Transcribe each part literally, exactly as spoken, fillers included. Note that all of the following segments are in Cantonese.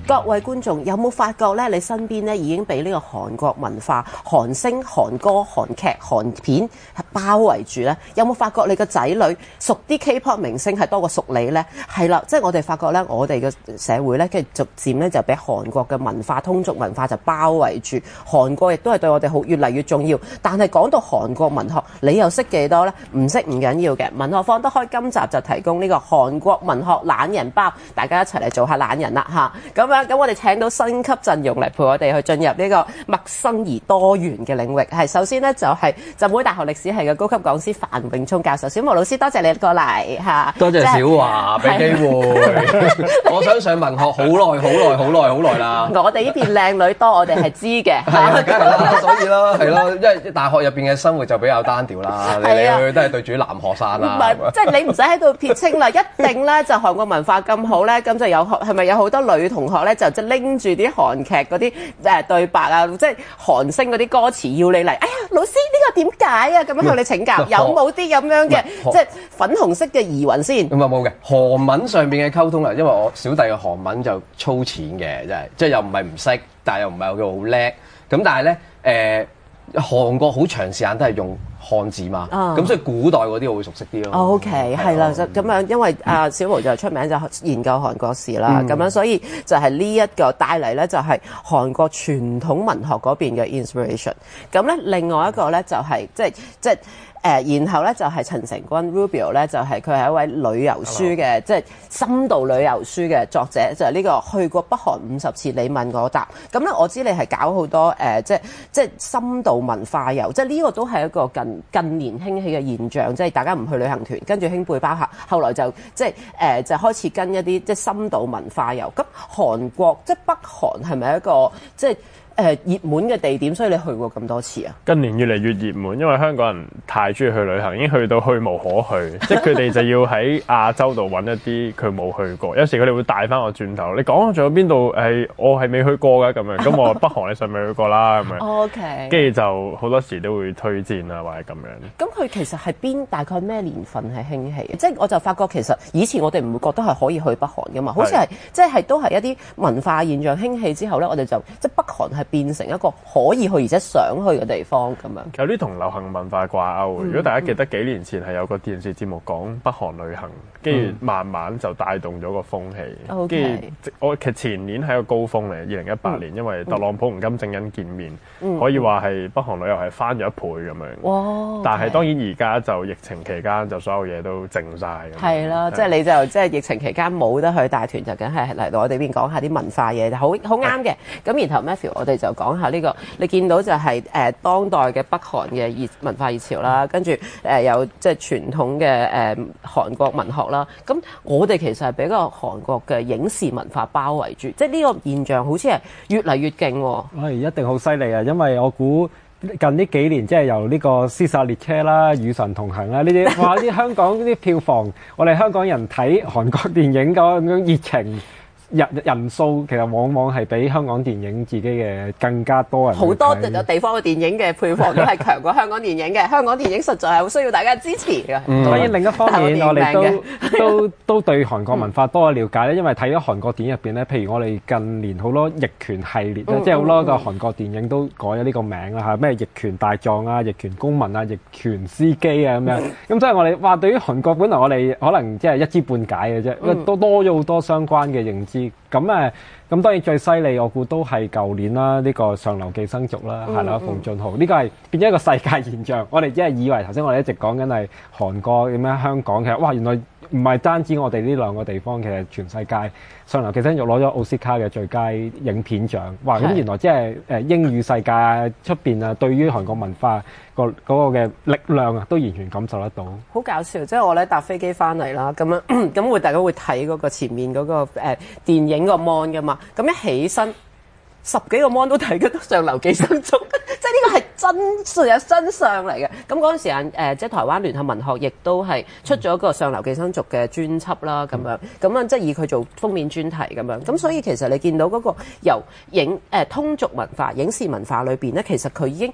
各位觀眾有冇發覺咧？你身邊咧已經俾呢個韓國文化、韓星、韓歌、韓劇、韓片包圍住咧？有冇發覺你個仔女熟啲 K-pop 明星係多過熟你咧？係啦，即係我哋發覺咧，我哋嘅社會咧，跟住逐漸咧就俾韓國嘅文化、通俗文化就包圍住。韓國亦都係對我哋好越嚟越重要。但係講到韓國文學，你又識幾多咧？唔識唔緊要嘅，文學放得開今集就提供呢個韓國文學懶人包，大家一齊嚟做下懶人啦嚇！咁樣咁我哋請到新級陣容嚟陪我哋去進入呢個陌生而多元嘅領域。係首先呢，就係浸會大學歷史系嘅高級講師范永聰教授，小毛老師多謝你過嚟嚇。 多謝小華俾機會，我想上文學好耐好耐好耐好耐啦。 我哋呢邊靚女多，我哋係知嘅。 係啊，梗係啦，所以啦，係咯，因為大學入邊嘅生活就比較單調啦，嚟嚟去去都係對住男學生啦。 唔係，即係你唔使喺度撇清啦，一定咧就韓國文化咁好咧，咁就有係咪有好多女同學咧就即係拎住啲韓劇嗰啲誒對白啊，即係韓星嗰啲歌詞要你嚟，哎呀老師呢個點解啊？咁樣向你請教，有冇啲咁樣嘅即係粉紅色嘅疑雲先？ 咁啊冇嘅，韓文上邊嘅溝通啦，因為我小弟嘅韓文就粗淺嘅，真係即係又唔係唔識，但係又唔係我叫好叻，咁但係咧誒。韓國好長時間都係用漢字嘛，咁、嗯、所以古代嗰啲我會熟悉啲咯。 O K， 係啦，就咁樣，因為阿小毛就出名就研究韓國史啦，咁、嗯、樣所以就係呢一個帶嚟咧，就係韓國傳統文學嗰邊嘅 inspiration。咁咧，另外一個咧就係即係即係。誒，然後咧就係陳成軍 Rubio 咧，就係佢係一位旅遊書嘅，即係深度旅遊書嘅作者，就係、是、呢、這個去過北韓五十次，你問我答。咁咧，我知你係搞好多誒、呃，即係即係深度文化遊，即係呢個都係一個近近年興起嘅現象，即係大家唔去旅行團，跟住興背包客，後來就即係誒、呃、就開始跟一啲即係深度文化遊。咁韓國即係北韓係咪一個即係？誒、呃、熱門嘅地點，所以你去過咁多次啊？ 近年越嚟越熱門，因為香港人太中意去旅行，已經去到去無可去，即係佢哋就要喺亞洲度揾一啲佢冇去過。有時佢哋會帶翻我轉頭，你講仲有邊度？誒，我係未去過嘅咁樣。咁我北韓你上未去過啦咁樣。 O K。跟住就好多時都會推薦啊，或者咁樣。 咁佢其實係邊大概咩年份係興起？即係我就發覺其實以前我哋唔會覺得係可以去北韓噶嘛，好似係即係都係一啲文化現象興起之後咧，我哋就即係北韓係變成一個可以去而且想去嘅地方咁樣， 有啲同流行文化掛鈎。如果大家記得幾年前係有個電視節目講北韓旅行，跟住慢慢就帶動咗個風氣。跟住、okay. 我其實前年係一個高峰嚟，二零一八年，因為特朗普同金正恩見面，嗯、可以話係北韓旅遊係翻咗一倍咁樣。哇、okay. 但係當然而家就疫情期間就所有嘢都靜晒。 係啦，即係你就即係疫情期間冇得去大團，就梗係嚟到我哋邊講下啲文化嘢，就好好啱嘅。咁然後 Matthew 我哋就講下呢、這個，你見到就係、是、誒、呃、當代嘅北韓嘅熱文化熱潮啦，跟住誒有即係傳統嘅誒、呃、韓國文學啦。咁我哋其實係俾個韓國嘅影視文化包圍住，即係呢個現象好似係越嚟越勁喎。 係一定好犀利啊！因為我估近呢幾年即係由呢個《屍殺列車》啦、《與神同行》啦呢啲，哇！啲香港啲票房，我哋香港人睇韓國電影咁樣熱情。人人數其實往往係比香港電影自己嘅更加多人。好多地方嘅電影嘅票房都係強過香港電影嘅。香港電影實在係好需要大家支持嘅。 嗯、當然另一方面，我哋都都都對韓國文化多咗了解咧。因為睇咗韓國電影入邊咧，譬如我哋近年好多逆權系列咧、嗯，即係好多個韓國電影都改咗呢個名啦嚇，咩逆權大狀啊、逆權公民啊、逆權司機啊咁樣。咁所以我哋話對於韓國本來我哋可能即係一知半解嘅啫，因為都多咗好多相關嘅認知。咁誒，咁當然最犀利，我估都係舊年啦，呢、這個上流寄生族啦，係、嗯、啦，奉俊昊，呢、這個係變咗一個世界現象。我哋只係以為頭先我哋一直講緊係韓國點樣香港，其實哇，原來唔係單止我哋呢兩個地方，其實全世界上流寄生族攞咗奧斯卡嘅最佳影片獎。哇！咁原來即係誒英語世界出邊啊，對於韓國文化個嗰個嘅力量啊，都完全感受得到。 好搞笑，即係我咧搭飛機翻嚟啦，咁樣咁會大家會睇嗰個前面嗰、那個誒、呃、電影個 mon 噶嘛，咁一起身十幾個 mon 都睇緊上流寄生族，即係呢個係真實有真相嚟嘅。咁嗰陣時間誒、呃，即係台灣聯合文學亦都係出咗個上流寄生族嘅專輯啦，咁樣咁樣即係以佢做封面專題咁樣。咁所以其實你見到嗰個由影誒、呃、通俗文化、影視文化裏邊咧，其實佢已經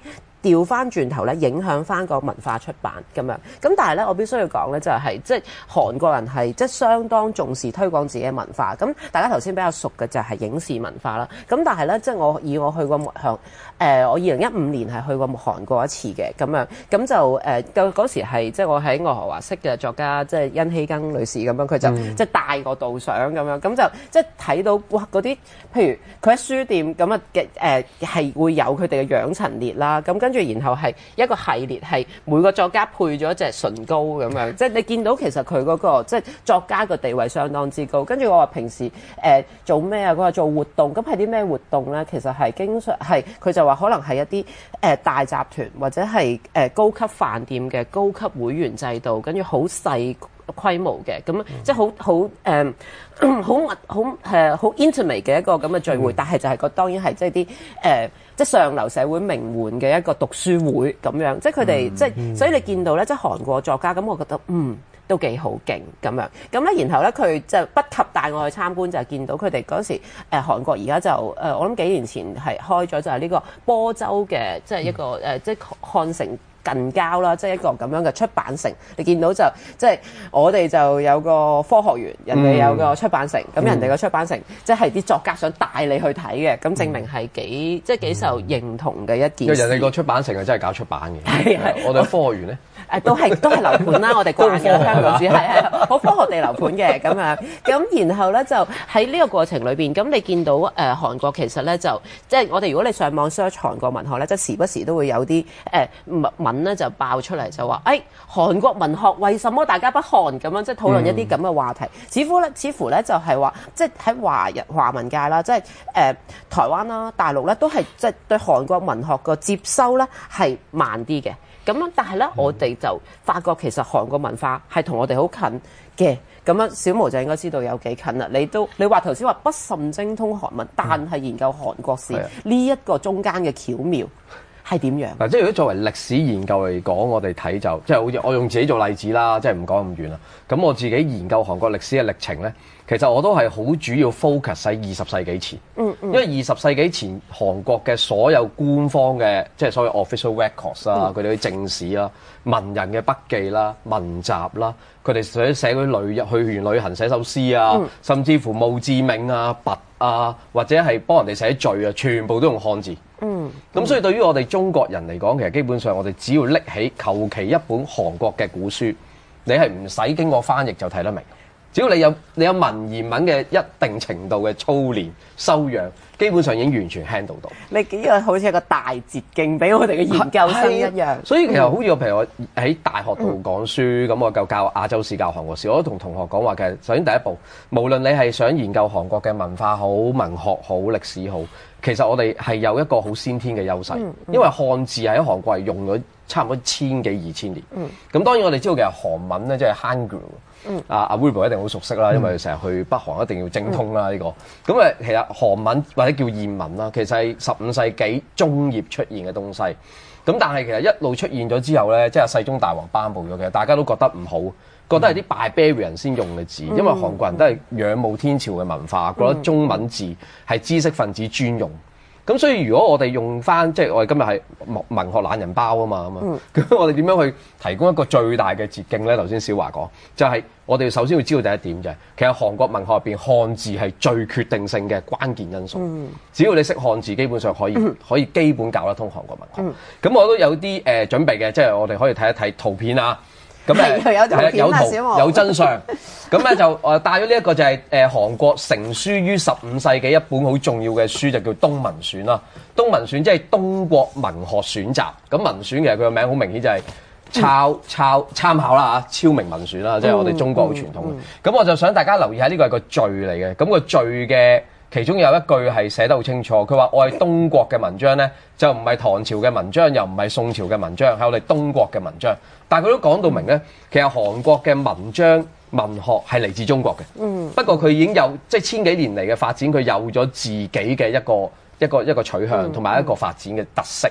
調翻轉頭咧影響翻個文化出版咁樣。咁但係咧，我必須要講咧就係、是、即係韓國人係即係相當重視推廣自己嘅文化。咁大家頭先比較熟嘅就係影視文化啦。咁但係咧，即係我以我去過向誒、呃，我二零一五年係去過韓國一次嘅咁樣。咁就誒，嗰、呃、嗰時係即係我喺愛荷華識嘅作家，即係殷希根女士咁樣，佢就、嗯、即係帶個導賞咁樣，咁就即係睇到哇嗰啲，譬如佢喺書店咁啊嘅誒係會有佢哋嘅養陳列啦，咁跟住然後係一個系列係每個作家配咗一隻唇膏咁樣，即係你見到其實佢嗰、嗰個即係作家個地位相當之高。跟住我話平時誒、呃、做咩啊？佢話做活動，咁係啲咩活動咧？其實係經常係佢就話可能係一啲誒、呃、大集團或者係誒、呃、高級飯店嘅高級會員制度，跟住好細規模嘅，咁即係好好誒好密好誒好 intimate 嘅一個咁嘅聚會，嗯、但係就係個當然係即係啲誒即係上流社會名媛嘅一個讀書會咁樣，即係佢哋即係所以你見到咧，即係韓國作家咁，我覺得嗯都幾好勁咁樣。咁咧，然後咧佢就不及帶我去參觀，就係見到佢哋嗰時誒、呃、韓國而家就誒、呃、我諗幾年前係開咗就係呢個波州嘅即係一個誒、呃、即係漢城近郊啦，即係一個咁樣嘅出版城。你見到就即係我哋就有個科學園，人哋有個出版城。咁、嗯、人哋個出版城即係啲作家想帶你去睇嘅，咁證明係幾即係幾受認同嘅一件事。 人哋個出版城係真係搞出版嘅，係係我哋科學園咧。 誒都係都係樓盤啦，我哋慣嘅香港主係係好科學地樓盤嘅咁樣，咁然後咧就喺呢個過程裏邊，咁你見到誒、呃、韓國其實咧就即係我哋如果你上網 search 韓國文學咧，即係時不時都會有啲誒、呃、文咧就爆出嚟就話誒、哎、韓國文學為什麼大家不看咁樣，即係討論一啲咁嘅話題。嗯、似乎咧似乎咧就係話即係喺華人華文界啦，即係誒、呃、台灣啦、大陸咧都係即係對韓國文學個接收咧係慢啲嘅。咁樣，但係咧，我哋就發覺其實韓國文化係同我哋好近嘅。咁樣，小毛就應該知道有幾近啦。你都你話頭先話不甚精通韓文，但係研究韓國史呢一、嗯、個中間嘅巧妙係點樣？ 嗱，即係如果作為歷史研究嚟講，我哋睇就即係好似我用自己做例子啦，即係唔講咁遠啦。咁我自己研究韓國歷史嘅歷程咧，其實我都係好主要 focus 喺二十世紀前，嗯嗯、因為二十世紀前韓國嘅所有官方嘅即係所謂 official records 啦、嗯，佢哋啲正史啦、文人嘅筆記啦、文集啦，佢哋寫寫嗰啲旅去完旅行寫首詩啊，嗯、甚至乎墓誌銘啊、跋啊，或者係幫人哋寫序啊，全部都用漢字。嗯，咁、嗯、所以對於我哋中國人嚟講，其實基本上我哋只要拎起求其一本韓國嘅古書，你係唔使經過翻譯就睇得明。只要你有你有文言文嘅一定程度嘅操練修養，基本上已經完全 handle 到。 你呢個好似一個大捷徑俾我哋嘅研究生一樣。 所以其實好似我譬如我喺大學度講書，咁、嗯、我就教亞洲史、教韓國史，我都同同學講話嘅。首先第一步，無論你係想研究韓國嘅文化好、文學好、歷史好，其實我哋係有一個好先天嘅優勢，嗯嗯、因為漢字喺韓國係用咗差唔多千幾二千年。咁、嗯、當然我哋知道其實韓文咧即係 Hangul。嗯，阿阿 Wilbur 一定好熟悉啦，因為成日去北韓一定要精通啦呢、嗯、個。咁誒，其實韓文或者叫諺文啦，其實係十五世紀中葉出現嘅東西。咁但係其實一路出現咗之後咧，即係世宗大王頒布咗嘅，大家都覺得唔好，覺得係啲 barbarian 先用嘅字，嗯、因為韓國人都係仰慕天朝嘅文化，覺得中文字係知識分子專用。咁所以如果我哋用翻，即係我哋今日係文學懶人包啊嘛，咁啊，咁我哋點樣去提供一個最大嘅捷徑咧？頭先小華講，就係、是、我哋首先要知道第一點就係，其實韓國文學入邊漢字係最決定性嘅關鍵因素。嗯、只要你識漢字，基本上可以、嗯、可以基本教得通韓國文學。咁、嗯、我都有啲誒、呃、準備嘅，即係我哋可以睇一睇圖片啊。咁誒有圖有真相，咁咧就誒帶咗呢一個就係誒韓國成書於十五世紀一本好重要嘅書，就叫《東文選》啦。《東文選》即係東國文學選集。咁文選其實佢個名好明顯就係抄、嗯、抄參考啦嚇，超明文選啦，即係我哋中國好傳統嘅。咁、嗯嗯嗯、我就想大家留意下呢個係個序嚟嘅。咁、那個序嘅其中有一句係寫得好清楚，佢話我係東國嘅文章咧，就唔係唐朝嘅文章，又唔係宋朝嘅文章，係我哋東國嘅文章。但係佢都講到明咧，其實韓國嘅文章文學係嚟自中國嘅。嗯，不過佢已經有即係千幾年嚟嘅發展，佢有咗自己嘅一個一個一個取向同埋一個發展嘅特色。咁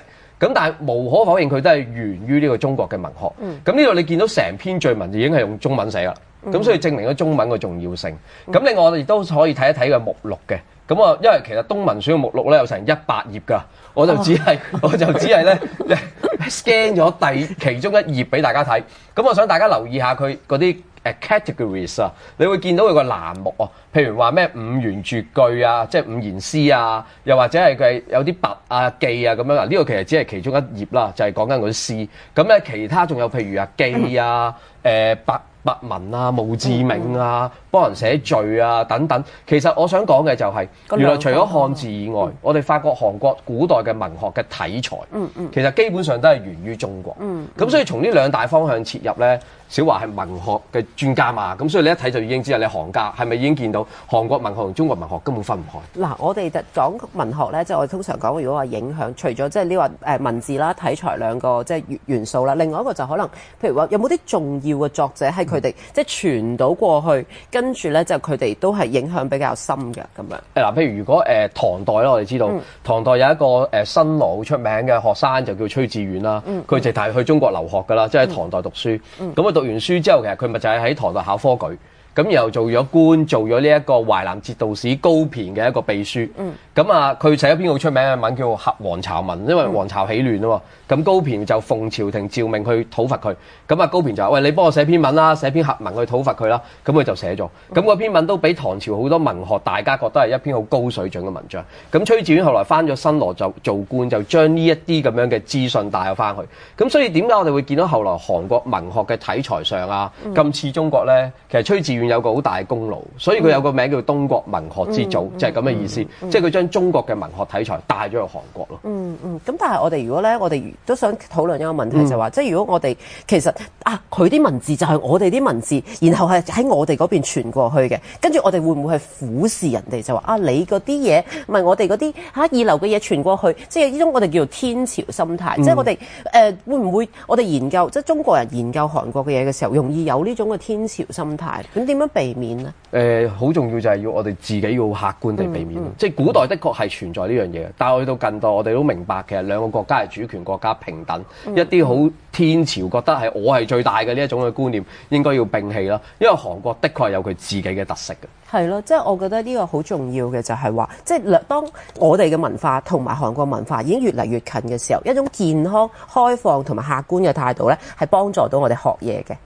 咁但係無可否認佢都係源於呢個中國嘅文學。咁呢度你見到成篇序文已經係用中文寫啦，咁、嗯、所以證明咗中文嘅重要性。咁、嗯、另外我哋亦都可以睇一睇個目錄嘅。咁啊，因為其實東文選嘅目錄咧有成一百頁㗎，我就只係、哦、我就只係咧 scan 咗第其中一頁俾大家睇。咁我想大家留意下佢嗰啲誒 categories 啊，你會見到佢個欄目啊，譬如話咩五言絕句啊，即係五言詩啊，又或者係佢有啲跋啊記啊咁樣啊。呢、這個其實只係其中一頁啦，就係講緊嗰啲詩。咁咧其他仲有譬如啊記啊、誒跋跋文啊、墓誌銘啊、幫人寫序啊等等。其實我想講嘅就係、是，原來除咗漢字以外，嗯、我哋發覺韓國古代嘅文學嘅體裁，嗯嗯、其實基本上都係源於中國。咁、嗯嗯、所以從呢兩大方向切入咧。小華係文學嘅專家嘛，咁所以你一睇就已經知係你行家，係咪已經見到韓國文學同中國文學根本分唔開？嗱，我哋講文學咧，即係我哋通常講，如果話影響，除咗即係呢個誒文字啦、體裁兩個即係元素啦，另外一個就可能，譬如話有冇啲重要嘅作者喺佢哋即係傳到過去，跟住咧就佢哋都係影響比較深嘅咁樣。誒嗱，譬如如果誒、呃、唐代啦，我哋知道、嗯、唐代有一個誒、呃、新羅好出名嘅學生就叫崔致遠啦，佢直係去中國留學㗎啦，即係喺唐代讀書，咁啊、嗯、讀完書之後，其實佢咪就係喺唐代考科舉，咁然後做咗官，做咗呢一個淮南節度使高駢嘅一個秘書。咁啊、嗯，佢寫一篇好出名嘅文叫《合黃巢文》，因為黃巢起亂啊嘛。咁高駢就奉朝廷詔命去討伐佢。咁啊，高駢就話：喂，你幫我寫篇文啦，寫篇合文去討伐佢啦。咁佢就寫咗。咁嗰篇文都俾唐朝好多文學大家覺得係一篇好高水準嘅文章。咁崔致遠後來翻咗新羅就做官，就將呢一啲咁樣嘅資訊帶咗翻去。咁所以點解我哋會見到後來韓國文學嘅體裁上啊咁似中國咧？其實崔致遠有個好大嘅功勞，所以佢有個名叫東國文學之祖，嗯、就係咁嘅意思。嗯嗯、即係佢將中國嘅文學體裁帶咗去韓國咯。嗯嗯。咁但係我哋如果咧，我哋都想討論一個問題，嗯、就係話，即係如果我哋其實啊，佢啲文字就係我哋啲文字，然後係喺我哋嗰邊傳過去嘅，跟住我哋會唔會係俯視人哋就話啊，你嗰啲嘢唔係我哋嗰啲嚇二流嘅嘢傳過去，即係呢種我哋叫做天朝心態。嗯、即係我哋誒、呃、會唔會我哋研究即係中國人研究韓國嘅嘢嘅時候，容易有呢種嘅天朝心態？咁點樣避免呢？誒，好、呃、重要就係要我哋自己要客觀地避免。嗯嗯、即係古代的確係存在呢樣嘢，但係去到近代，我哋都明白其實兩個國家係主權國家平等，嗯、一啲好天朝覺得係我係最大嘅呢一種嘅觀念，應該要摒棄啦。因為韓國的確係有佢自己嘅特色嘅。係咯，即係我覺得呢個好重要嘅就係話，即係當我哋嘅文化同埋韓國文化已經越嚟越近嘅時候，一種健康、開放同埋客觀嘅態度咧，係幫助到我哋學嘢嘅。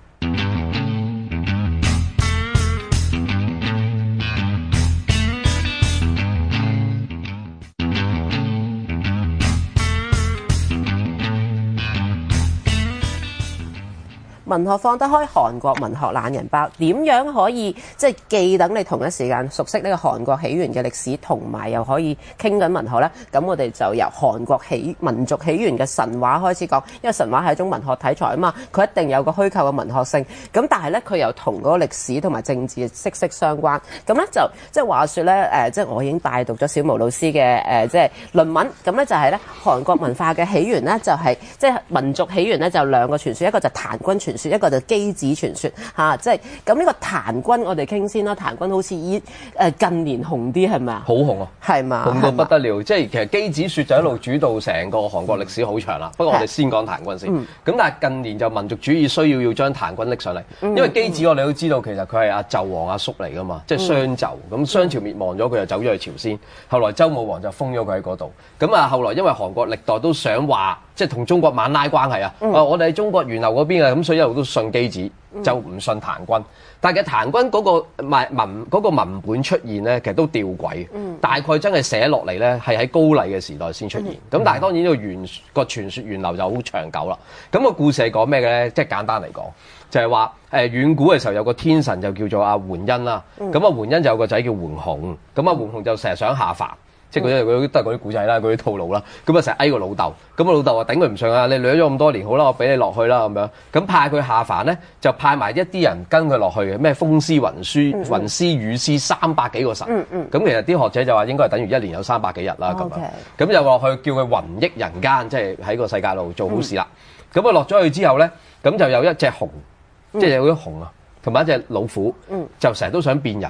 文學放得開，韓國文學懶人包點樣可以即係既等你同一時間熟悉呢個韓國起源嘅歷史，同埋又可以傾緊文學呢？咁我哋就由韓國起民族起源嘅神話開始講，因為神話係一種文學題材啊嘛，佢一定有個虛構嘅文學性。咁但係呢，佢又同嗰個歷史同埋政治息息相關。咁呢，就即係話說呢，誒、呃，即係我已經拜讀咗小毛老師嘅誒、呃、即係論文。咁呢，就係呢韓國文化嘅起源呢，就係、是、即係民族起源呢，就兩個傳說，一個就檀君傳說，一個就箕子傳說嚇、啊，即係咁呢個檀君我哋傾先啦。檀君好似依誒近年紅啲係咪啊？好紅啊，係嘛？紅到不得了，即係其實箕子說就一路主導成個韓國歷史好長啦。不過我哋先講檀君先。咁、嗯、但係近年就民族主義需要要將檀君拎上嚟，因為箕子我哋都知道其實佢係阿紂王阿叔嚟噶嘛，即係商紂。咁商朝滅亡咗，佢就走咗去朝鮮。後來周武王就封咗佢喺嗰度。咁啊，後來因為韓國歷代都想話，即係同中國猛拉關係啊！嗯、我哋喺中國源流嗰邊啊，咁所以一路都信箕子，就唔信檀君。但係嘅檀君嗰個文文嗰個文本出現咧，其實都吊詭。嗯、大概真係寫落嚟咧，係喺高麗嘅時代先出現。咁、嗯、但係當然呢個源個傳說源流就好長久啦。咁、個故事係講咩嘅咧？即係簡單嚟講，就係話誒遠古嘅時候有個天神就叫做阿桓恩啦。咁啊桓恩就有個仔叫桓雄。咁啊桓雄就成日想下凡。即係嗰啲嗰都係嗰啲古仔啦，嗰啲套路啦。咁啊成日哀個老豆，咁個老豆話頂佢唔順啊！你掠咗咁多年，好啦，我俾你落去啦咁樣。咁派佢下凡咧，就派埋一啲人跟佢落去嘅，咩風師、雲師、雲師、雨師三百幾個神。咁、嗯嗯、其實啲學者就話應該係等於一年有三百幾日啦咁樣。咁就落去叫佢雲益人間，即係喺個世界度做好事啦。咁啊落咗去之後咧，咁就有一隻熊，嗯、即係有啲熊啊，同埋一隻老虎，嗯、就成日都想變人喎。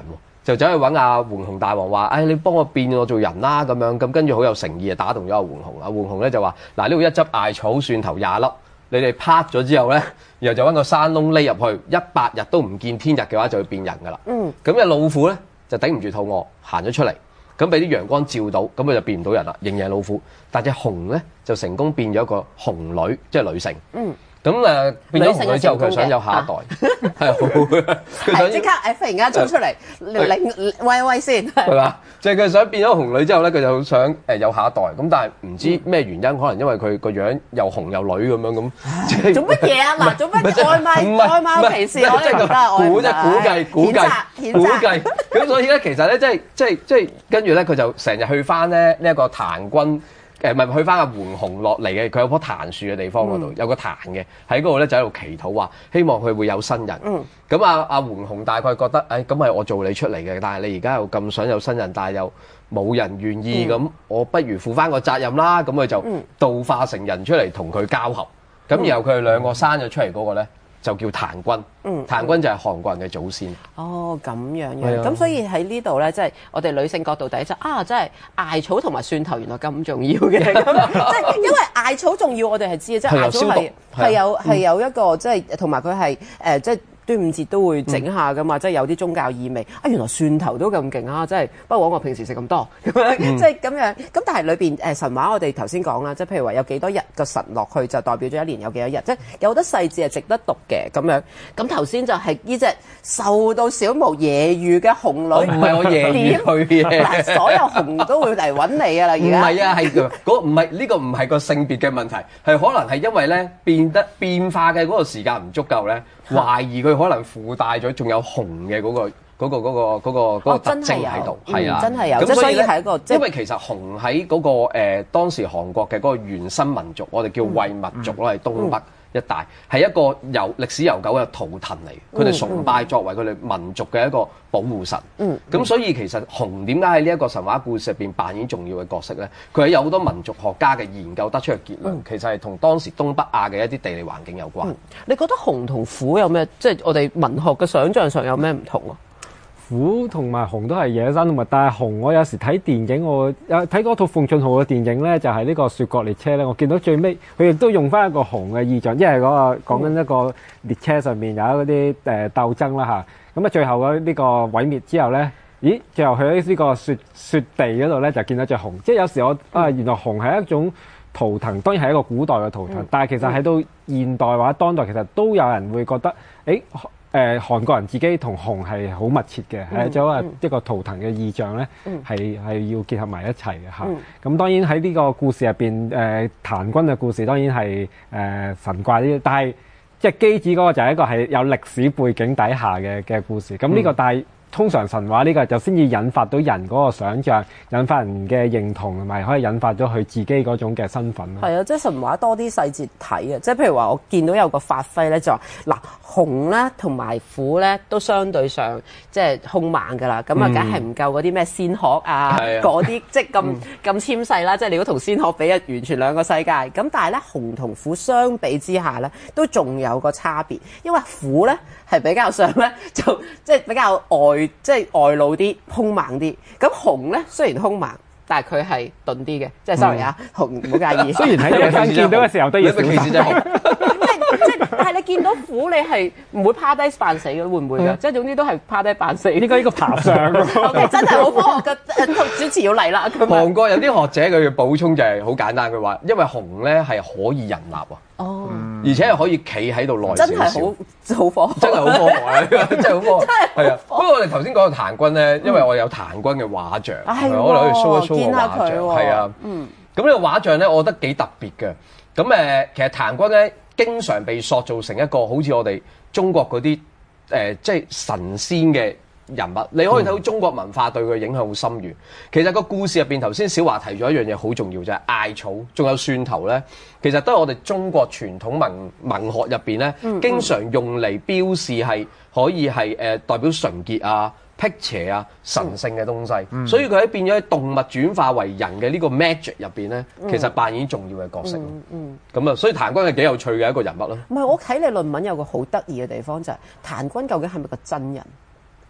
就走去揾阿桓雄大王話：，誒、哎、你幫我變我做人啦咁樣。咁跟住好有誠意啊，打動咗阿桓雄。阿桓雄咧就話：嗱，呢度一執艾草蒜頭廿粒，你哋拍咗之後咧，然後就揾個山窿匿入去，一百日都唔見天日嘅話，就會變人噶啦。嗯。咁嘅老虎咧就頂唔住肚餓，行咗出嚟。咁俾啲陽光照到，咁佢就變唔到人啦，仍然係老虎。但隻熊咧就成功變咗一個熊女，即係女性。嗯。咁誒變咗熊女之後，佢想有下一代，係好。佢想即刻誒忽然間衝出嚟，領喂喂先。係嘛？即係佢想變咗熊女之後咧，佢就想誒有下一代。咁但係唔知咩原因，可能因為佢個樣又熊又女咁樣咁。做乜嘢啊？嗱，做乜外賣外賣歧視？我哋覺得估啫，估計估計估計。咁所以咧，其實咧，即係即係即係跟住咧，佢就成日去翻咧呢一個檀君。誒咪去翻阿桓雄落嚟嘅，佢有棵檀樹嘅地方嗰度，嗯、有個檀嘅喺嗰度咧，就喺度祈禱話，希望佢會有新人。咁阿阿桓雄大概覺得，誒咁係我做你出嚟嘅，但係你而家又咁想有新人，但係又冇人願意，咁、嗯、我不如負翻個責任啦。咁佢就道化成人出嚟同佢交合。咁、嗯、然後佢哋兩個生咗出嚟嗰個咧，就叫檀君。嗯，檀君就係韓國人嘅祖先。哦，咁樣樣。咁、啊、所以喺呢度咧，即係我哋女性角度第一就啊，真係艾草同埋蒜頭原來咁重要嘅。即係因為艾草重要，我哋係知嘅，即係艾草係係有係有一個即係同埋佢係誒即係。端午節都會整下噶嘛，嗯、即係有啲宗教意味。啊，原來蒜頭都咁勁啊！即係不過我平時食咁多咁樣，嗯、即係咁樣。咁但係裏邊誒神話，我哋頭先講啦，即係譬如話有幾多日個神落去，就代表咗一年有幾多日，即係有好多細節係值得讀嘅咁樣。咁頭先就係呢隻受到小毛揶揄嘅熊女，唔係我揶揄佢嘅。嗱，所有熊都會嚟揾你噶啦，而家。唔係啊，係嗰唔係呢個唔係個性別嘅問題，係可能係因為咧變得變化嘅嗰個時間唔足夠咧。懷疑佢可能附帶咗仲有熊嘅嗰個嗰個嗰個嗰個嗰個特徵喺度，係啊，真係有。咁所以係一個，因為其實熊喺嗰個誒當時韓國嘅嗰個原生民族，我哋叫衛民族咯，係東北一帶，係一個有歷史悠久嘅圖騰嚟。佢哋崇拜作為佢哋民族嘅一個保護神。嗯。咁所以其實熊點解喺呢一個神話故事入邊扮演重要嘅角色咧？佢係有好多民族學家嘅研究得出嘅結論，其實係同當時東北亞嘅一啲地理環境有關。你覺得熊同虎有咩？即係我哋文學嘅想像上有咩唔同啊？ 虎同埋熊都係野生動物，但係熊我有時睇電影，我有睇嗰套奉俊昊嘅電影咧，就係呢個雪國列車咧。我見到最尾佢亦都用翻一個熊嘅意象，因為嗰個講緊一個列車上面有嗰啲誒鬥爭啦嚇。咁啊最後嗰呢個毀滅之後咧，咦？最後去喺呢個雪雪地嗰度咧，就見到隻熊。即係有時我啊，原來熊係一種圖騰，當然係一個古代嘅圖騰，但係其實喺到現代或者當代，其實都有人會覺得誒。誒、呃、韓國人自己同熊係好密切嘅，係即係話一個圖騰嘅意象咧，係係、嗯、要結合埋一齊嘅嚇。咁、嗯、當然喺呢個故事入邊，誒檀君嘅故事當然係誒、呃、神怪啲，但係即係箕子嗰個就係一個係有歷史背景底下嘅嘅故事。咁呢、這個、嗯、但係通常神話呢個就先至引發到人嗰個想像，引發人嘅認同，同埋可以引發咗佢自己嗰種嘅身份咯。 係啊，即係神話多啲細節睇啊！即係譬如話，我見到有個發揮咧，就話嗱，熊咧同埋虎咧都相對上即係兇猛㗎啦。咁啊，梗係唔夠嗰啲咩仙鶴啊嗰啲，即係咁咁纖細啦。即係你如果同仙鶴比啊，完全兩個世界。咁但係咧，熊同虎相比之下咧，都仲有個差別，因為虎咧係比較上咧就即係比較外。即係外露啲、兇猛啲。咁熊咧雖然兇猛，但係佢係鈍啲嘅。即係 sorry 啊，熊唔好介意。 雖然喺野生見到嘅時候都要小心。即係但係你見到虎，你係唔會趴低扮死嘅，會唔會㗎？即係總之都係趴低扮死。應該呢個爬上。OK， 真係好科學嘅。誒，主持要嚟啦。 韓國有啲學者佢嘅補充就係好簡單，佢話因為熊咧係可以人立啊。哦，而且係可以企喺度耐少少，真係好好科學，真係好科學啊！真係好科學，係啊。不過我哋頭先講到檀君咧，因為我有檀君嘅畫像，係我哋可以 show 一 show 個畫像，係啊。嗯，咁呢個畫像咧，我覺得幾特別嘅。咁誒，其實檀君咧，經常被塑造成一個好似我哋中國嗰啲誒，即係神仙嘅人物。你可以睇到中國文化對佢影響好深遠。其實個故事入邊，頭先小華提咗一樣嘢好重要，就係艾草，仲有蒜頭咧。其實都係我哋中國傳統文文學入邊咧，嗯嗯、經常用嚟標示係可以係誒、呃、代表純潔啊、辟邪啊、神聖嘅東西。嗯、所以佢喺變咗動物轉化為人嘅呢個 magic 入邊咧，嗯、其實扮演重要嘅角色。嗯咁啊、嗯，所以檀君係幾有趣嘅一個人物咯。 唔係，我睇你論文有個好得意嘅地方就係、是、檀君究竟係咪個真人？誒、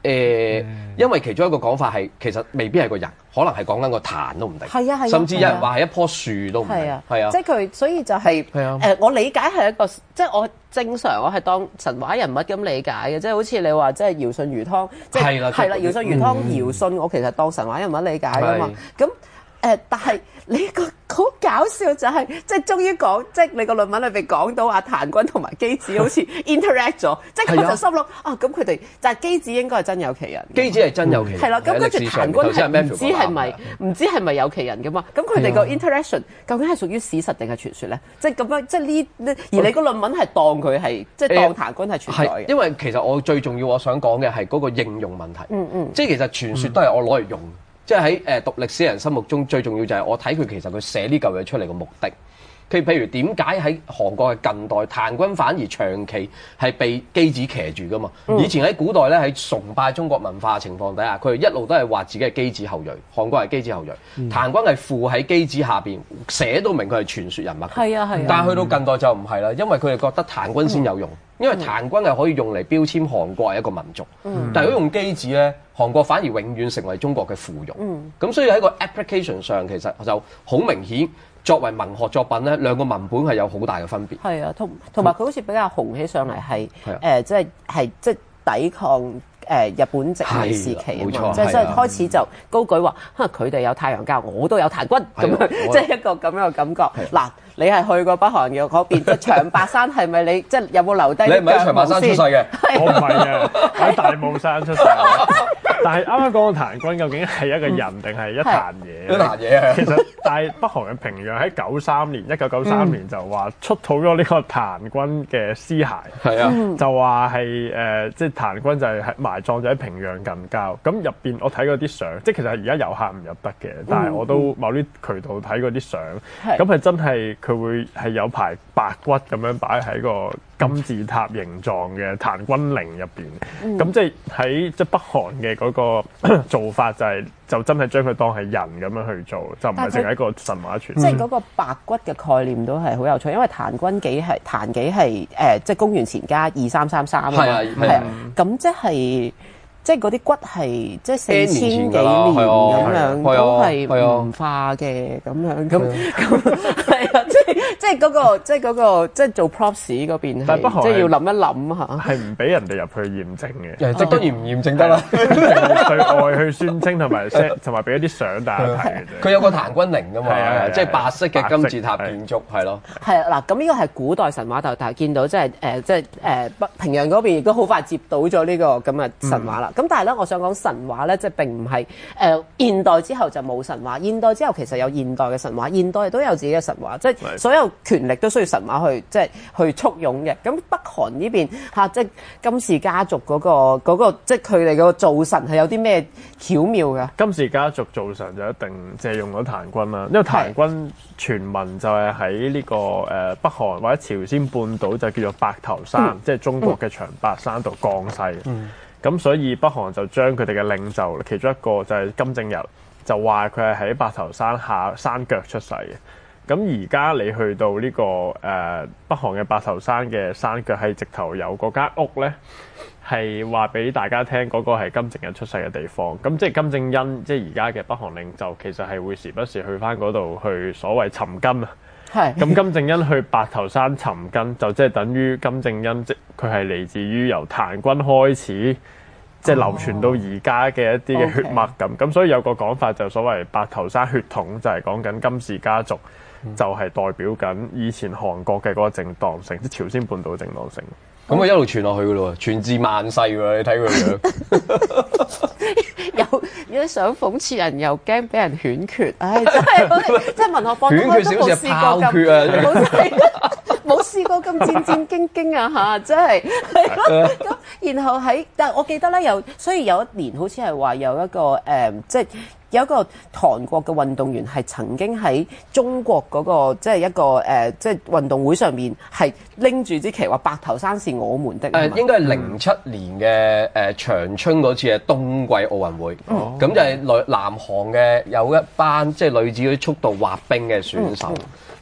誒，因為其中一個講法係其實未必係個人，可能係講緊個壇都唔定。 係啊係啊， 甚至有人話係一棵樹都唔定。 係啊係啊， 即係佢，所以就係誒，我理解係一個，即係我正常我係當神話人物咁理解嘅，即係好似你話即係堯舜禹湯，即係係啦係啦，堯舜禹湯堯舜，我其實當神話人物理解㗎嘛，咁。誒，但係你個好搞笑就係、是，即係終於講，即係你個論文裏邊講到阿檀君同埋箕子好似 interact 咗，即係佢就心諗啊，咁佢哋，但係箕子應該係真有其人， 箕子係真有其人， 係啦、嗯，咁跟住檀君係唔知係咪唔知係咪有其人噶嘛？咁佢哋個 interaction 究竟係屬於史實定係傳說咧？即係咁樣，即係呢，而你個論文係當佢係即係當檀君係存在嘅、欸。 因為其實我最重要我想講嘅係嗰個應用問題，嗯嗯，即係其實傳說都係我攞嚟用。嗯即係喺誒讀歷史人心目中最重要就係我睇佢其實佢寫呢嚿嘢出嚟嘅目的。佢譬如點解喺韓國嘅近代，檀君反而長期係被箕子騎住噶嘛？嗯、以前喺古代咧，喺崇拜中國文化嘅情況底下，佢哋一路都係話自己係箕子後裔，韓國係箕子後裔，嗯、檀君係附喺箕子下邊，寫到明佢係傳說人物。係啊係啊。但係去到近代就唔係啦，因為佢哋覺得檀君先有用，嗯、因為檀君係可以用嚟標籤韓國係一個民族。嗯、但係如果用箕子咧，韓國反而永遠成為中國嘅附庸。咁、嗯、所以喺個 application 上其實就好明顯。作為文學作品咧，兩個文本係有好大嘅分別。係啊，同同埋佢好似比較紅起上嚟係誒，即係係即係抵抗誒、呃、日本殖民時期啊嘛，即係所以開始就高舉話，嚇佢哋有太陽教，我都有檀君咁樣，即係一個咁樣嘅感覺。嗱，你係去過北韓嘅嗰邊，即係長白山係咪你即係有冇留低？ 你唔係喺長白山出世嘅， 我唔係嘅，喺大帽山出世。但係啱啱講到檀君究竟係一個人定係一壇嘢？一壇嘢啊！其實但係北韓嘅平壤喺九三年，一九九三年就話出土咗呢個檀君嘅屍骸，係啊，就話係誒，即係檀君就係埋葬咗喺平壤近郊。咁入邊我睇過啲相，即係其實而家遊客唔入得嘅，但係我都某啲渠道睇過啲相，咁係真係佢會係有排白骨咁樣擺喺個金字塔形狀嘅檀君陵入邊，咁、嗯、即係喺即係北韓嘅嗰個做法就係、是、就真係將佢當係人咁樣去做，就唔係淨係一個神話傳說。 即係嗰個白骨嘅概念都係好有趣，因為檀君紀係檀紀係誒即係公元前加二三三三啊嘛，係啊，咁即係。即係嗰啲骨係即係四千幾年咁樣，都係唔化嘅咁樣，咁咁係啊！即係即係嗰個即係嗰個即係做 props 嗰邊係，即係要諗一諗嚇。係唔俾人哋入去驗證嘅， 即係當然唔驗證得啦。 對外去宣稱同埋 set 同埋俾一啲相大家睇嘅啫。 佢有個檀君陵㗎嘛，即係白色嘅金字塔建築係咯。 係啊，嗱咁呢個係古代神話，但係見到即係誒即係誒北平壤嗰邊亦都好快接到咗呢個咁嘅神話啦。咁但係咧，我想講神話咧，即係並唔係誒現代之後就冇神話，現代之後其實有現代嘅神話，現代亦都有自己嘅神話，即係所有權力都需要神話去即係去簇擁嘅。咁北韓呢邊嚇，即係金氏家族嗰個嗰個，即係佢哋嗰個造神係有啲咩巧妙嘅？ 金氏家族造神就一定借用咗檀君啦，因為檀君傳聞就係喺呢個誒北韓或者朝鮮半島就叫做白頭山，嗯、即係中國嘅長白山度降世。嗯咁所以北韓就將佢哋嘅領袖其中一個就係金正日，就話佢係喺白頭山下山腳出世嘅。咁而家你去到呢、這個誒、呃、北韓嘅白頭山嘅山腳，係直頭有嗰間屋咧，係話俾大家聽嗰個係金正日出世嘅地方。咁即係金正恩，即係而家嘅北韓領袖，其實係會時不時去翻嗰度去所謂尋根啊。係咁，金正恩去白頭山尋根，就即係等於金正恩即佢係嚟自於由檀君開始，即係流傳到而家嘅一啲嘅血脈咁。咁、oh, okay. 所以有個講法就所謂白頭山血統，就係講緊金氏家族，就係代表緊以前韓國嘅嗰個正當性，即係朝鮮半島嘅正當性。 咁佢、嗯、一路傳落去噶咯喎，傳至萬世喎！你睇佢樣， 又有啲想諷刺人，又驚俾人犬決，唉！真係，即係文學方面都冇試過咁，冇試過咁戰戰兢兢啊！嚇，真係咁。然後喺，但係我記得咧，有所以有一年好似係話有一個誒、嗯，即係。有一個韓國嘅運動員係曾經喺中國嗰、那個即係、就是、一個誒、呃，即係運動會上面係拎住支旗話白頭山是我們的。誒、呃、應該係零七年嘅誒、呃、長春嗰次嘅冬季奧運會，咁、嗯、就係女南韓嘅有一班即係、就是、女子嗰啲速度滑冰嘅選手。咁、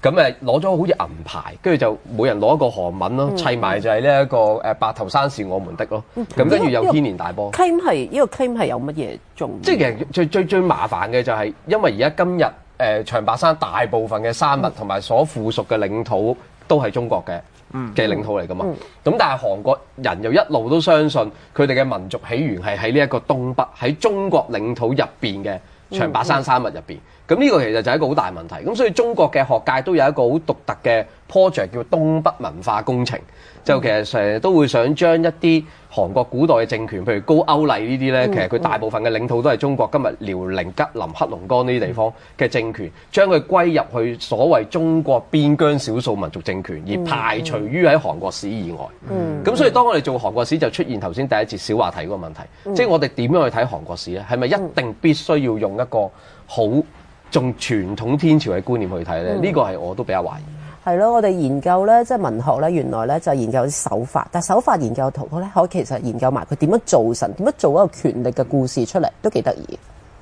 咁誒攞咗好似銀牌，跟住就每人攞一個韓文咯，砌埋就係呢一個誒白頭山是我們的咯。咁跟住又牽連大波。 claim 係呢個 claim 係有乜嘢重要？ 即係其實最最最麻煩嘅就係因為而家今日誒、呃、長白山大部分嘅山脈同埋所附屬嘅領土都係中國嘅嘅領土嚟㗎嘛。咁、嗯、但係韓國人又一路都相信佢哋嘅民族起源係喺呢一個東北喺中國領土入邊嘅長白山山脈入邊。咁呢個其實就係一個好大問題，咁所以中國嘅學界都有一個好獨特嘅 project 叫東北文化工程，就其實成日都會想將一啲韓國古代嘅政權，譬如高句麗呢啲咧，其實佢大部分嘅領土都係中國今日遼寧、吉林、黑龍江呢啲地方嘅政權，將佢歸入去所謂中國邊疆少數民族政權，而排除於喺韓國史以外。咁、嗯、所以當我哋做韓國史就出現頭先第一節小話題嗰個問題，嗯、即係我哋點樣去睇韓國史咧？係咪一定必須要用一個好從傳統天朝嘅觀念去睇咧，呢、嗯、個係我都比較懷疑。 係咯，我哋研究咧，即係文學咧，原來咧就研究啲手法，但係手法研究圖咧，可其實研究埋佢點樣做神，點樣做一個權力嘅故事出嚟，都幾得意。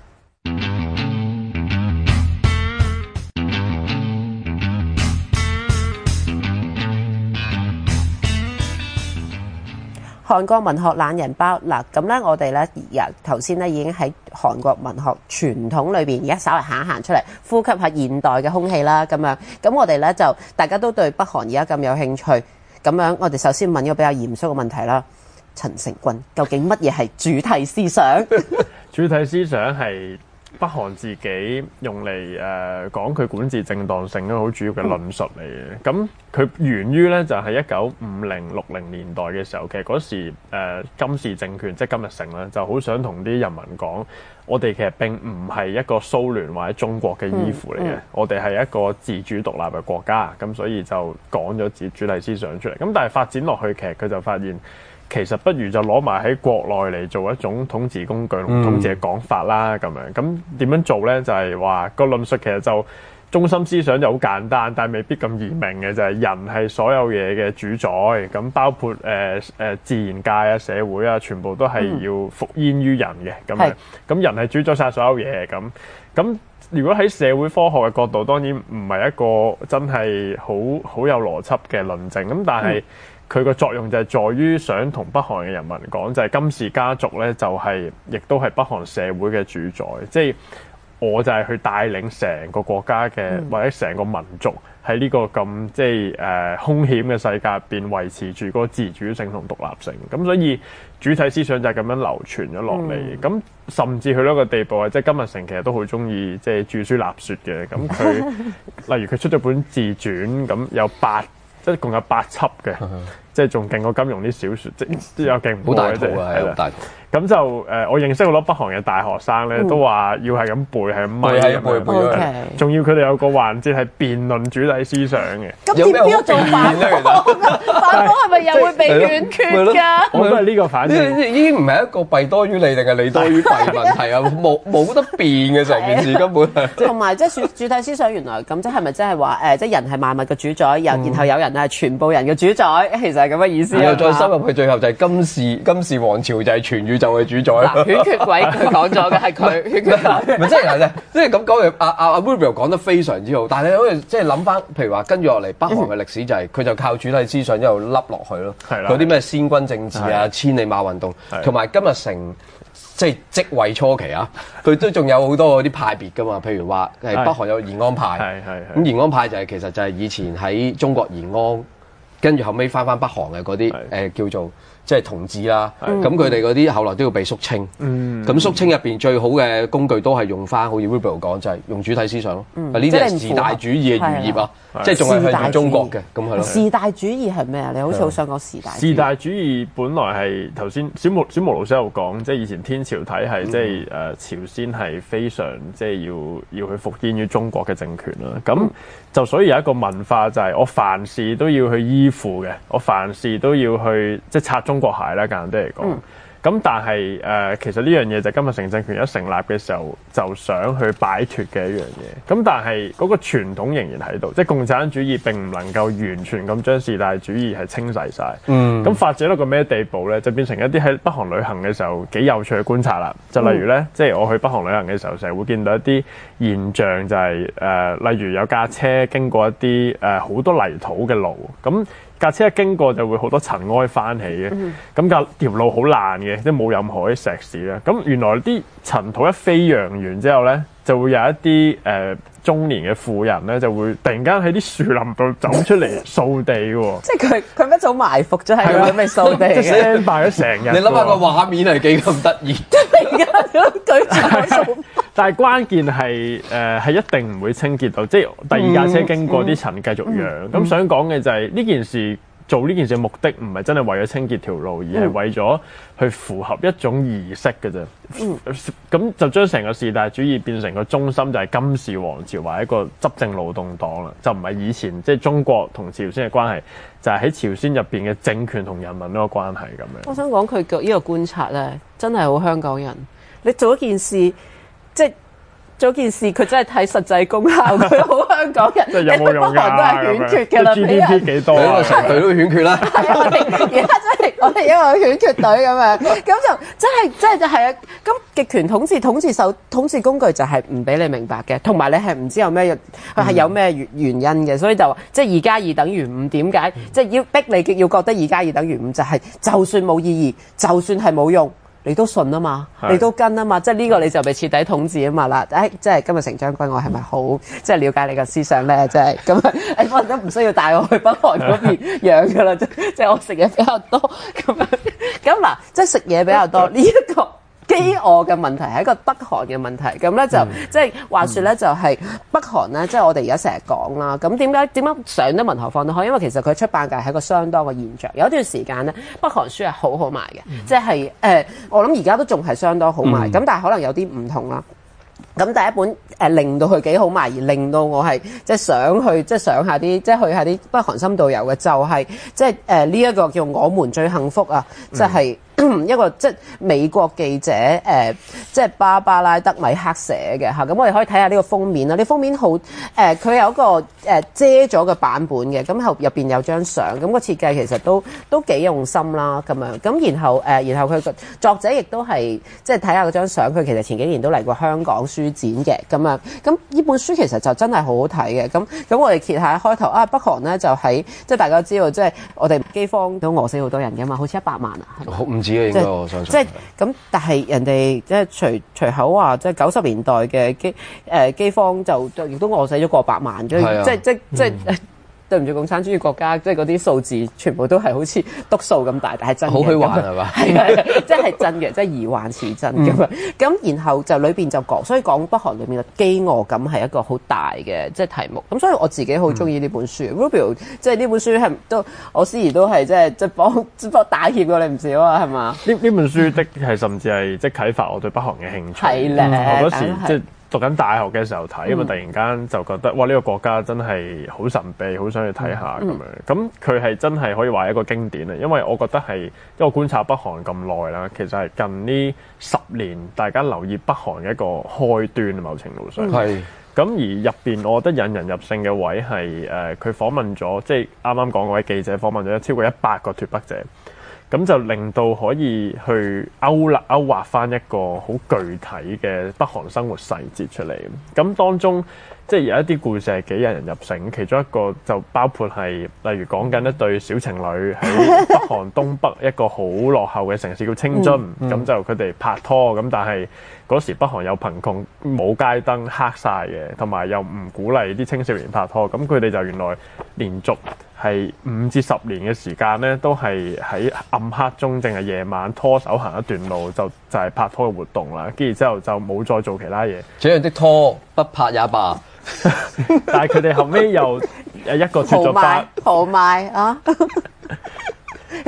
韓國文學懶人包嗱，咁咧我哋咧由頭先咧已經喺韓國文學傳統裏邊，而家稍微行一行出嚟，呼吸下現代嘅空氣啦，咁樣。咁我哋咧就大家都對北韓而家咁有興趣，咁樣我哋首先問一個比較嚴肅嘅問題啦。陳成君，究竟乜嘢係主題思想？ 主題思想係北韓自己用嚟誒講佢管治正當性一個好主要嘅論述嚟嘅。咁佢、嗯、源於咧就係一九五零六零年代嘅時候，其實嗰時誒、呃、金氏政權即係金日成咧，就好想同啲人民講，我哋其實並唔係一個蘇聯或者中國嘅依附嚟嘅，嗯嗯、我哋係一個自主獨立嘅國家。咁所以就講咗自主題思想出嚟。咁但係發展落去，其實佢就發現，其實不如就攞埋喺國內嚟做一種統治工具同統治嘅講法啦，咁、嗯、樣咁點樣做咧？就係話個論述其實就中心思想就好簡單，但係未必咁易明嘅，就係、是、人係所有嘢嘅主宰，咁包括誒誒、呃呃、自然界啊、社會啊，全部都係要服膺於人嘅，咁、嗯、樣咁人係主宰晒所有嘢，咁咁如果喺社會科學嘅角度，當然唔係一個真係好好有邏輯嘅論證，咁但係。嗯佢個作用就係在於想同北韓嘅人民講，就係、是、金氏家族咧，就係、是、亦都係北韓社會嘅主宰。即係我就係去帶領成個國家嘅，嗯、或者成個民族喺呢個咁即係誒兇險嘅世界入邊維持住嗰個自主性同獨立性。咁所以主體思想就係咁樣流傳咗落嚟。咁、嗯、甚至去到一個地步係，即係金日成其實都好中意即係著書立說嘅。咁佢例如佢出咗本自傳，咁有八。即係共有八輯嘅，即係仲勁過金庸啲小説，即係有勁好大套啊，係好大。 咁就誒、呃，我認識好多北韓嘅大學生咧，嗯、都話要係咁背，係咁咪係背背咗。 仲要佢哋有個環節係辯論主題思想嘅。 咁點邊個做反咧？反方係咪又會被斷決㗎？ 我都係呢個反應。 已經唔係一個弊多於利定係利多於弊問題啊！冇冇得變嘅成件事根本係。同埋即係主主體思想原來咁，即係咪即係話誒？即係人係萬物嘅主宰，又然後有人係全部人嘅主宰，其實係咁嘅意思。 然後再深入去最後就係金氏金氏王朝就係全宇宙嘅主宰。 嗱，犬缺鬼佢講咗嘅係佢，犬缺鬼。 唔係即係係即係咁講嘅。阿阿阿 Rubio 講得非常之好，但係你可以即係諗翻，譬如話跟住落嚟北韓嘅歷史就係、是、佢、嗯、就靠主體思想一路笠落去咯。係啦，嗰啲咩先軍政治啊、千里馬運動，同埋金日成即係即位初期啊，佢都仲有好多嗰啲派別噶嘛。譬如話係北韓有延安派，係係咁延安派就係、是、其實就係以前喺中國延安，跟住後尾翻翻北韓嘅嗰啲誒叫做。即係同志啦，咁佢哋嗰啲後來都要被肅清。咁、嗯、肅清入邊最好嘅工具都係用翻，好似 Rubio 講就係、是、用主體思想咯。呢啲係時大主義嘅餘業啊，即係仲係向住中國嘅，咁係咯。時大主義係咩啊？你好似好想講時大。時大主義本來係頭先小毛小毛老師有講，即係以前天朝體系，即係誒朝鮮係非常即係要要去服膺於中國嘅政權啦。咁、嗯、就所以有一個文化就係我凡事都要去依附嘅，我凡事都要去即係拆中國鞋啦，簡單啲嚟講。 咁但係誒、呃，其實呢樣嘢就金日成政權一成立嘅時候就想去擺脱嘅一樣嘢。咁但係嗰個傳統仍然喺度，即係共產主義並唔能夠完全咁將士大主義係清洗晒。嗯。咁發展到個咩地步咧？就變成一啲喺北韓旅行嘅時候幾有趣嘅觀察啦。就例如咧，嗯、即係我去北韓旅行嘅時候，成日會見到一啲現象、就係，就係誒，例如有架車經過一啲誒好多泥土嘅路，咁。架車一經過就會好多塵埃翻起嘅，咁架條路好爛嘅，即係冇任何啲石屎啦。咁原來啲塵土一飛揚完之後咧，就會有一啲誒、呃、中年嘅婦人咧，就會突然間喺啲樹林度走出嚟掃地喎。即係佢佢一早埋伏咗喺度準備掃地嘅， 即係 stand by 咗成日。 你諗下個畫面係幾咁得意？ 突然間舉住掃。 但係關鍵係誒係一定唔會清潔到，即係第二架車經過啲塵繼續揚。咁、嗯、想講嘅就係、是、呢件事做呢件事嘅目的唔係真係為咗清潔條路，而係為咗去符合一種儀式嘅啫。咁、嗯、就將成個士大主義變成個中心就係金氏王朝或者一個執政勞動黨啦，就唔係以前即係中國同朝鮮嘅關係，就係、是、喺朝鮮入邊嘅政權同人民嗰個關係咁樣。 我想講佢嘅呢個觀察咧，真係好香港人。你做一件事。即係做件事，佢真係睇實際功效，佢好香港人。 即係有冇用㗎？ 北韓都係犬缺㗎啦 ，G D P 幾多啊？ 成隊都犬缺啦。 係我哋而家真係我哋一個犬缺隊咁樣，咁就真係真係就係啊！咁極權統治統治手統治工具就係唔俾你明白嘅，同埋你係唔知有咩佢係有咩原原因嘅，所以就即係二加二等於五，點解？即係要逼你要覺得二加二等於五，就係就算冇意義，就算係冇用。你都信啊嘛，你都跟啊嘛，即係呢個你就被徹底統治啊嘛啦！誒，即係今日成將軍，我係咪好即係了解你嘅思想咧？即係咁啊！誒，我都唔需要帶我去北韓嗰邊養噶啦，即係我食嘢比較多咁樣。咁嗱，即係食嘢比較多呢一個飢餓嘅問題係一個北韓嘅問題。咁咧就、嗯、即係話說咧，就係北韓咧，即係我哋而家成日講啦。咁點解點解上得文學放得開？因為其實佢出版界係一個相當嘅現象。有一段時間咧，北韓書係好好賣嘅，嗯、即係誒、呃，我諗而家都仲係相當好賣。咁、嗯、但係可能有啲唔同啦。咁第一本誒、呃、令到佢幾好賣，而令到我係即係想去即係上下啲即係去下啲北韓深度遊嘅，就係、是、即係誒呢一個叫我們最幸福啊！即係、嗯、一個即係美國記者誒、呃，即係芭芭拉德米克寫嘅嚇。咁我哋可以睇下呢個封面啦。呢封面好誒，佢、呃、有一個誒、呃、遮咗嘅版本嘅，咁後入邊有張相，咁、那個設計其實都都幾用心啦咁樣。咁然後誒、呃，然後佢個作者亦都係即係睇下嗰張相，佢其實前幾年都嚟過香港書展嘅咁樣。咁呢本書其實就真係好好睇嘅。咁咁我哋揭下開頭啊，北韓咧就喺即係大家知道，即係我哋饑荒都餓死好多人㗎嘛，好似一百萬啊， 好唔止啊，應該我相信。 即係咁，但係人哋即係隨隨口話，即係九十年代嘅饑誒饑荒就亦都餓死咗過百萬，即係即係即係即係。嗯對唔住，共產主義國家，即係嗰啲數字全部都係好似篤數咁大，但係真嘅。 好虛幻係嘛？ 係啊，即係真嘅，即係疑幻似真咁樣。咁、嗯、然後就裏邊就講，所以講北韓裏面嘅飢餓感係一個好大嘅即係題目。咁所以我自己好中意呢本書。嗯、Rubio 即係呢本書係都我思怡都係即係即係幫即幫打協過你唔少啊，係嘛？ 呢呢本書的係甚至係即係啟發我對北韓嘅興趣。 係咧、嗯， 好多時即係。讀緊大學嘅時候睇，咁啊突然間就覺得哇！呢個國家真係好神秘，好想去睇下咁樣。咁佢係真係可以話係一個經典啊！因為我覺得係因為我觀察北韓咁耐啦，其實係近呢十年大家留意北韓嘅一個開端，某程度上係。咁、嗯、而入邊，我覺得引人入勝嘅位係誒，佢、呃、訪問咗即係啱啱講嗰位記者訪問咗超過一百個脫北者。咁就令到可以去勾勒勾畫翻一個好具體嘅北韓生活細節出嚟。咁當中即係有一啲故事係幾引人入勝，其中一個就包括係例如講緊一對小情侶喺北韓東北一個好落後嘅城市叫清津，咁、嗯嗯、就佢哋拍拖，咁但係嗰時北韓有貧窮，冇街燈，黑晒嘅，同埋又唔鼓勵啲青少年拍拖，咁佢哋就原來連續係五至十年嘅時間咧，都係喺暗黑中，淨係夜晚拖手行一段路，就就係、是、拍拖嘅活動啦。跟住之後就冇再做其他嘢。 這樣的拖不拍也罷。 但係佢哋後尾又一個脫咗班， 豪邁啊！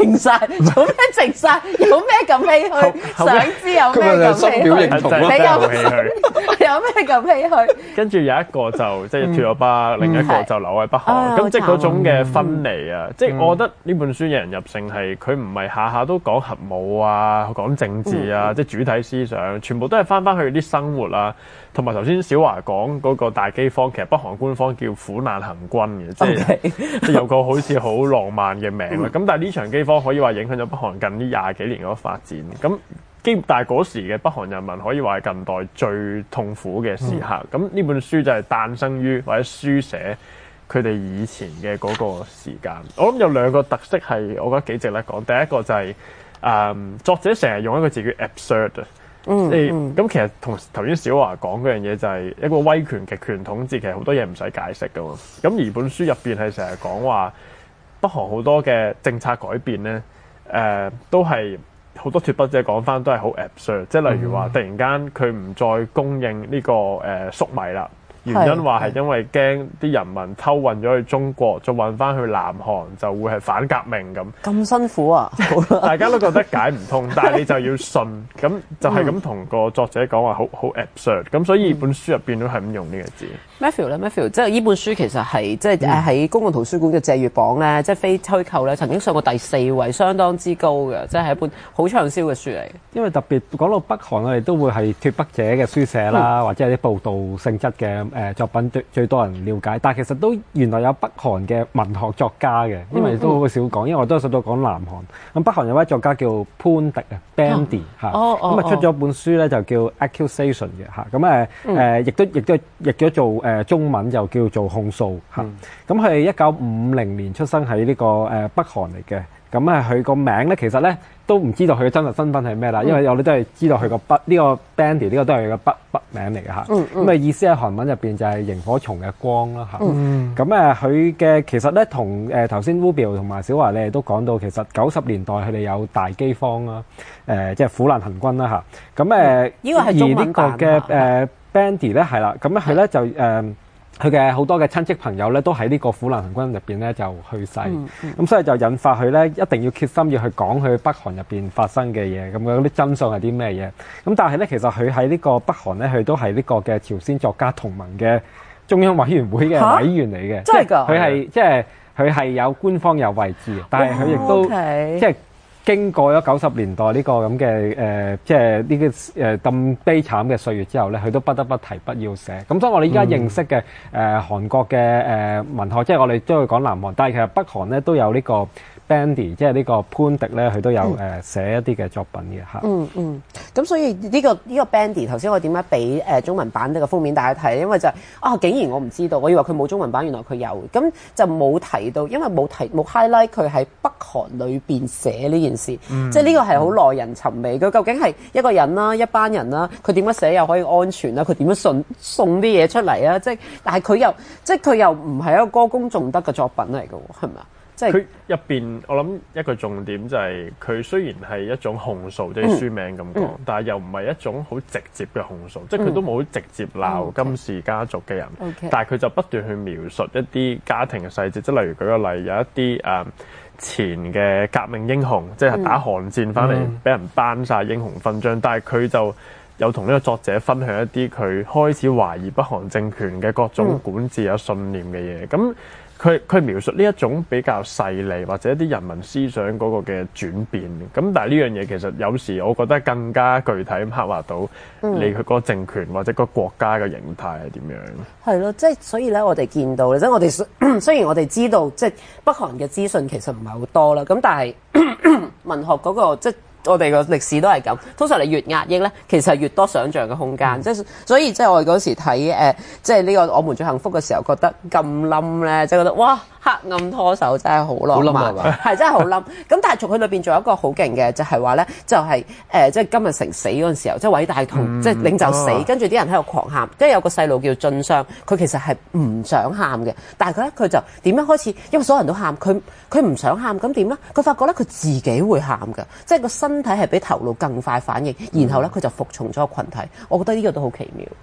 靜晒，做咩靜晒？有咩咁唏噓？想知有咩咁唏噓？你有有咩咁唏噓？ 跟住有一個就即係脱咗疤，另一個就留喺北韓。咁即係嗰種嘅分離啊！即係我覺得呢本書引人入勝係佢唔係下下都講核武啊，講政治啊，即係主體思想，全部都係翻翻去啲生活啊。同埋頭先小華講嗰個大饑荒，其實北韓官方叫苦難行軍嘅，即係即係有個好似好浪漫嘅名啦。咁但係呢場饑荒可以話影響咗北韓近呢廿幾年嗰個發展。咁基但係嗰時嘅北韓人民可以話係近代最痛苦嘅時刻。咁呢本書就係誕生於或者書寫佢哋以前嘅嗰個時間。我諗有兩個特色係我覺得幾值得講。第一個就係、是、誒、嗯、作者成日用一個字叫 absurd。嗯，咁、嗯、其實同頭先小華講嗰樣嘢就係一個威權極權統治，其實好多嘢唔使解釋噶嘛。咁而本書入邊係成日講話北韓好多嘅政策改變咧，誒、呃、都係好多脫北者講翻都係好 absurd， 即係例如話突然間佢唔再供應呢、這個誒、呃、粟米啦。原因話係因為驚啲人民偷運咗去中國，再運翻去南韓就會係反革命咁。 咁辛苦啊！ 大家都覺得解唔通，但係你就要信，咁就係咁同個作者講話好好 absurd。咁所以本書入邊都係咁用呢個字。 Matthew 咧 ，Matthew 即係呢本書其實係即係誒喺公共圖書館嘅借閱榜咧，即係非虛構咧，曾經上過第四位，相當之高嘅，即係一本好暢銷嘅書嚟。 因為特別講到北韓，我哋都會係脫北者嘅書寫啦，嗯、或者係啲報道性質嘅誒作品最最多人了解。但係其實都原來有北韓嘅文學作家嘅，因為都好少講，因為我多數都講南韓。咁北韓有位作家叫潘迪啊 ，Bandy 嚇，咁啊出咗本書咧就叫 Accusation 嘅嚇，咁誒誒亦都亦都譯咗做誒、呃、中文就叫做控訴嚇。咁佢係一九五零年出生喺呢、這個誒、呃、北韓嚟嘅。咁啊，佢個名咧，其實咧都唔知道佢嘅真實身份係咩啦，因為我哋都係知道佢個筆呢個 Bandy 呢個都係佢個筆筆名嚟嘅嚇。咁啊、嗯、意思喺韓文入邊就係螢火蟲嘅光啦嚇。咁誒佢嘅其實咧同誒頭先 Rubio 同埋小華你哋都講到，其實九十年代佢哋有大饑荒啦，誒、呃、即係苦難行軍啦嚇。咁誒呢個係中文版而呢個嘅誒 Bandy 咧係啦，咁佢咧就誒。呃佢嘅好多嘅親戚朋友咧，都喺呢個苦難行軍入邊咧就去世，咁、嗯嗯、所以就引發佢咧一定要決心要去講佢北韓入邊發生嘅嘢，咁嗰啲真相係啲咩嘢？咁但係咧，其實佢喺呢個北韓咧，佢都係呢個嘅朝鮮作家同盟嘅中央委員會嘅委員嚟嘅， 真係㗎， 佢係即係佢係有官方有位置，但係佢亦都、哦 okay、即係。經過咗九十年代呢個咁嘅誒，即係呢個誒咁悲慘嘅歲月之後咧，佢都不得不提筆要寫。咁所以我哋依家認識嘅誒、呃、韓國嘅誒、呃、文學，即係我哋都會講南韓，但係其實北韓咧都有呢個 Bandy， 即係呢個潘迪咧，佢都有誒、呃、寫一啲嘅作品嘅嚇。嗯嗯，咁所以呢、呢個呢、呢個 Bandy 頭先我點解俾誒中文版呢個封面大家睇？因為就係、啊，竟然我唔知道，我以為佢冇中文版，原來佢有，咁就冇提到，因為冇提冇 highlight 佢喺北韓裏邊寫呢件事，嗯、即係呢個係好耐人尋味。佢究竟係一個人啦，一班人啦，佢點樣寫又可以安全啦？佢點樣送送啲嘢出嚟啊？即係，但係佢又即係佢又唔係一個歌功頌德嘅作品嚟嘅喎，係咪啊？即係佢入邊，我諗一個重點就係佢雖然係一種控訴，即係書名咁講，嗯、但係又唔係一種好直接嘅控訴，嗯、即係佢都冇直接鬧金氏家族嘅人，嗯 okay. 但係佢就不斷去描述一啲家庭嘅細節，即係例如舉個例，有一啲誒、呃、前嘅革命英雄，即係打韓戰翻嚟俾人頒晒英雄勳章，但係佢就有同呢個作者分享一啲佢開始懷疑北韓政權嘅各種管治有信念嘅嘢，咁、嗯。佢佢描述呢一種比較細膩或者一啲人民思想嗰個嘅轉變，咁但係呢樣嘢其實有時我覺得更加具體咁刻畫到你佢嗰個政權或者個國家嘅形態係點樣。 係咯、嗯，即係所以咧，我哋見到咧，即係我哋雖然我哋知道即係北韓嘅資訊其實唔係好多啦，咁但係文學嗰個即係。我哋個歷史都係咁，通常你越壓抑咧，其實係越多想像嘅空間。即係、嗯、所以，即係我哋嗰時睇誒，即係呢個我們最幸福嘅時候，覺得咁冧咧，即係覺得哇，黑暗拖手真係好浪漫，係真係好冧。咁但係從佢裏邊仲有一個好勁嘅，就係話咧，就係、是、誒、呃，即係金日成死嗰陣時候，即係偉大同、嗯、即係領袖死，跟住啲人喺度狂喊，跟住有個細路叫俊相，佢其實係唔想喊嘅，但係佢咧佢就點樣開始？因為所有人都喊，佢佢唔想喊，咁點咧？佢發覺咧佢自己會喊㗎，即係個身體係比頭腦更快反應，然後咧佢就服從咗個群體。我覺得呢個都好奇妙。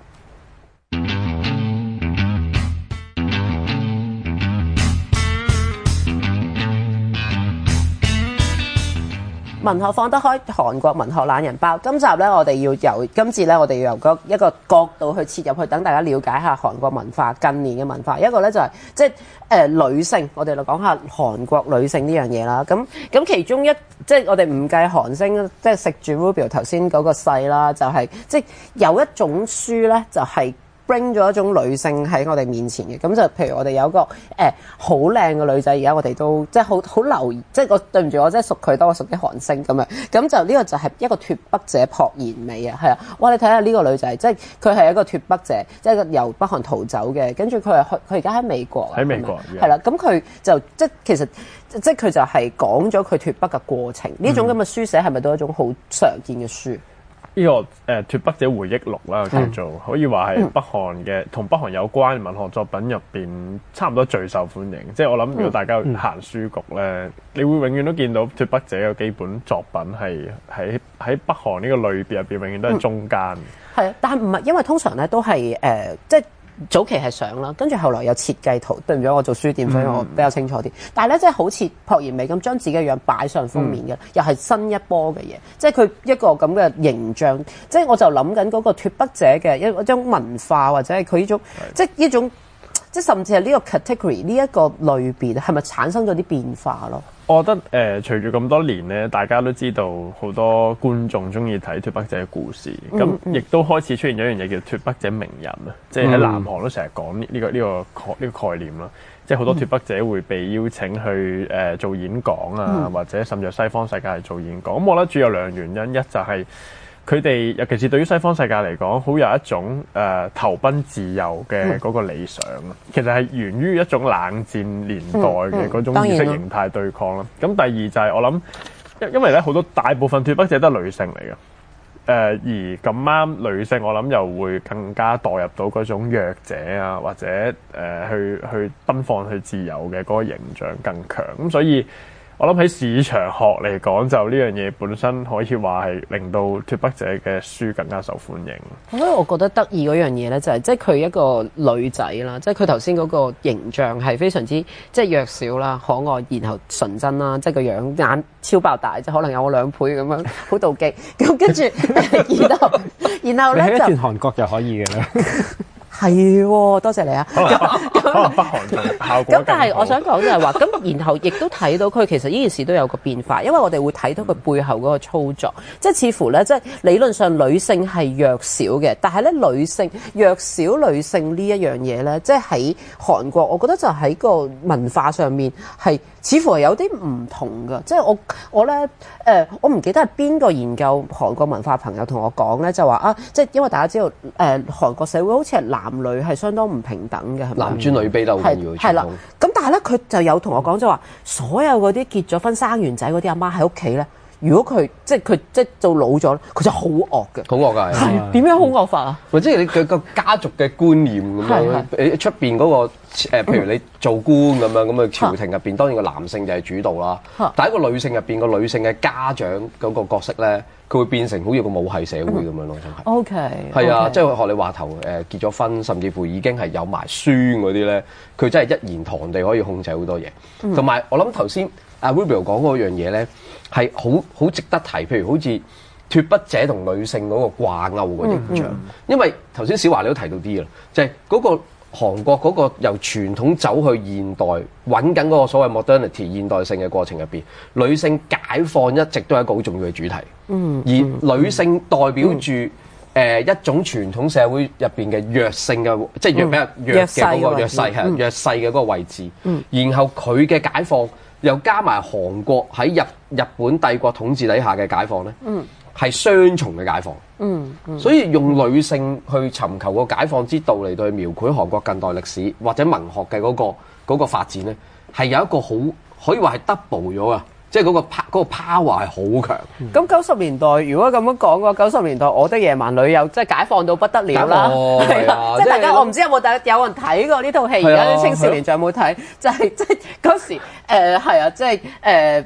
文學放得開，韓國文學懶人包。今集咧，我哋要由今次咧，我哋要由嗰一個角度去切入去，等大家了解下韓國文化近年嘅文化。一個咧就係、是、即係誒、呃、女性，我哋嚟講下韓國女性呢樣嘢啦。咁咁其中一即係我哋唔計韓星，即係食住 Rubio 頭先嗰個勢啦，就係、是、即係有一種書咧，就係、是。bring 咗一種女性喺我哋面前嘅，咁就譬如我哋有一個誒好靚嘅女仔，而家我哋都即係好好留意，即係我對唔住我即係熟佢多過熟啲韓星咁樣，咁就呢個就係一個脫北者朴妍美啊，係啊，哇！你睇下呢個女仔，即係佢係一個脫北者，即係由北韓逃走嘅，跟住佢係佢而家喺美國， 喺美國係啦，咁佢就即係其實即係佢就係講咗佢脫北嘅過程，呢種咁嘅書寫係咪都係一種好常見嘅書？ 呢、這個誒、呃、脫北者回憶錄啦，叫做、嗯、可以話係北韓嘅同北韓有關嘅文學作品入邊，差唔多最受歡迎。即係我諗，如果大家行書局咧，嗯、你會永遠都見到脫北者嘅基本作品係喺喺北韓呢個類別入邊，永遠都係中間。係啊、 嗯，但係唔係因為通常咧都係誒、呃、即係。早期係相啦，跟住後來有設計圖。對唔住，我做書店，所以我比較清楚啲。嗯、但係咧，即係好似朴妍美咁，將自己嘅樣擺上封面嘅，嗯、又係新一波嘅嘢。即係佢一個咁嘅形象，即係我就諗緊嗰個脫北者嘅一一種文化，或者係佢呢種，是即係呢種，即係甚至係呢個 category 呢一個類別，係咪產生咗啲變化咯？ 我覺得誒、呃，隨住咁多年咧，大家都知道好多觀眾中意睇脫北者嘅故事，咁亦、嗯嗯、都開始出現咗一樣嘢叫脫北者名人啊，即係喺南韓都成日講呢呢個呢、呢個概呢個概念啦，即係好多脫北者會被邀請去誒、呃、做演講啊，嗯、或者甚至西方世界係做演講。咁我覺得主要有兩原因，一就係、是。佢哋尤其是對於西方世界嚟講，好有一種誒、呃、投奔自由嘅嗰個理想啊。嗯、其實係源於一種冷戰年代嘅嗰種意識形態對抗啦。咁、嗯嗯、第二就係我諗，因因為咧好多大部分脫北者都係女性嚟嘅，誒、呃、而咁啱女性我諗又會更加代入到嗰種弱者啊，或者誒、呃、去去奔放去自由嘅嗰個形象更強。咁所以。我諗喺市場學嚟講，就呢樣嘢本身可以話係令到脫北者嘅書更加受歡迎。 所以我覺得得意嗰樣嘢咧，就係即係佢一個女仔啦，即係佢頭先嗰個形象係非常之即係弱小啦、可愛，然後純真啦，即係個樣眼超爆大，即係可能有我兩倍咁樣，好妒忌。咁跟住，然後然後咧就你喺一段韓國就可以嘅啦。 係喎，多謝你啊！ 可能可能北韓嘅效果咁， 但係我想講就係話，咁然後亦都睇到佢其實呢件事都有個變化，因為我哋會睇到佢背後嗰個操作，嗯、即係似乎咧，即係理論上女性係弱小嘅，但係咧女性弱小女性呢一樣嘢咧，即係喺韓國，我覺得就喺個文化上面係似乎係有啲唔同㗎。即係我我咧誒、呃，我唔記得係邊個研究韓國文化朋友同我講咧，就話啊，即係因為大家知道誒、呃、韓國社會好似係男女係相當唔平等嘅，係咪？ 男尊女卑都好緊要。 係啦，咁但係咧，佢就有同我講就話，所有嗰啲結咗婚生完仔嗰啲阿媽喺屋企咧，如果佢即係佢即係做老咗，佢就好惡嘅。 好惡㗎， 係點樣好惡法啊？ 或者你佢個家族嘅觀念咁樣，誒出邊嗰個誒，譬如你做官咁樣，咁啊朝廷入邊當然個男性就係主導啦。但係一個女性入邊個女性嘅家長嗰個角色咧。佢會變成好似個母系社會咁樣咯，真係。O K。係啊，即係學你話頭誒結咗婚，甚至乎已經係有埋孫嗰啲咧，佢真係一言堂地可以控制好多嘢。同埋、嗯、我諗頭先阿 Rubio 講嗰樣嘢咧，係好好值得提。譬如好似脫北者同女性嗰個掛鈎個形象，嗯嗯、因為頭先小華你都提到啲啦，就係、是、嗰個韓國嗰個由傳統走去現代揾緊嗰個所謂 modernity 現代性嘅過程入邊，女性解放一直都係一個好重要嘅主題。嗯，而女性代表住誒、嗯呃、一種傳統社會入邊嘅弱性嘅，即係弱比較弱嘅嗰個弱勢係弱勢嘅嗰個位置。嗯，然後佢嘅解放又加埋韓國喺日日本帝國統治底下嘅解放咧。嗯。係雙重嘅解放，嗯，嗯，所以用女性去尋求個解放之道嚟到去描繪韓國近代歷史或者文學嘅嗰、嗰個嗰個發展咧，係有一個好可以話係 double 咗啊！即係嗰個 power 嗰個 power 係好強。咁九十年代如果咁樣講嘅話，九十年代我的野蠻女友即係解放到不得了啦，係啊！即係大家我唔知有冇大有人睇過呢套戲，而家啲青少年仲有冇睇？就係即係嗰時誒係啊，即係誒。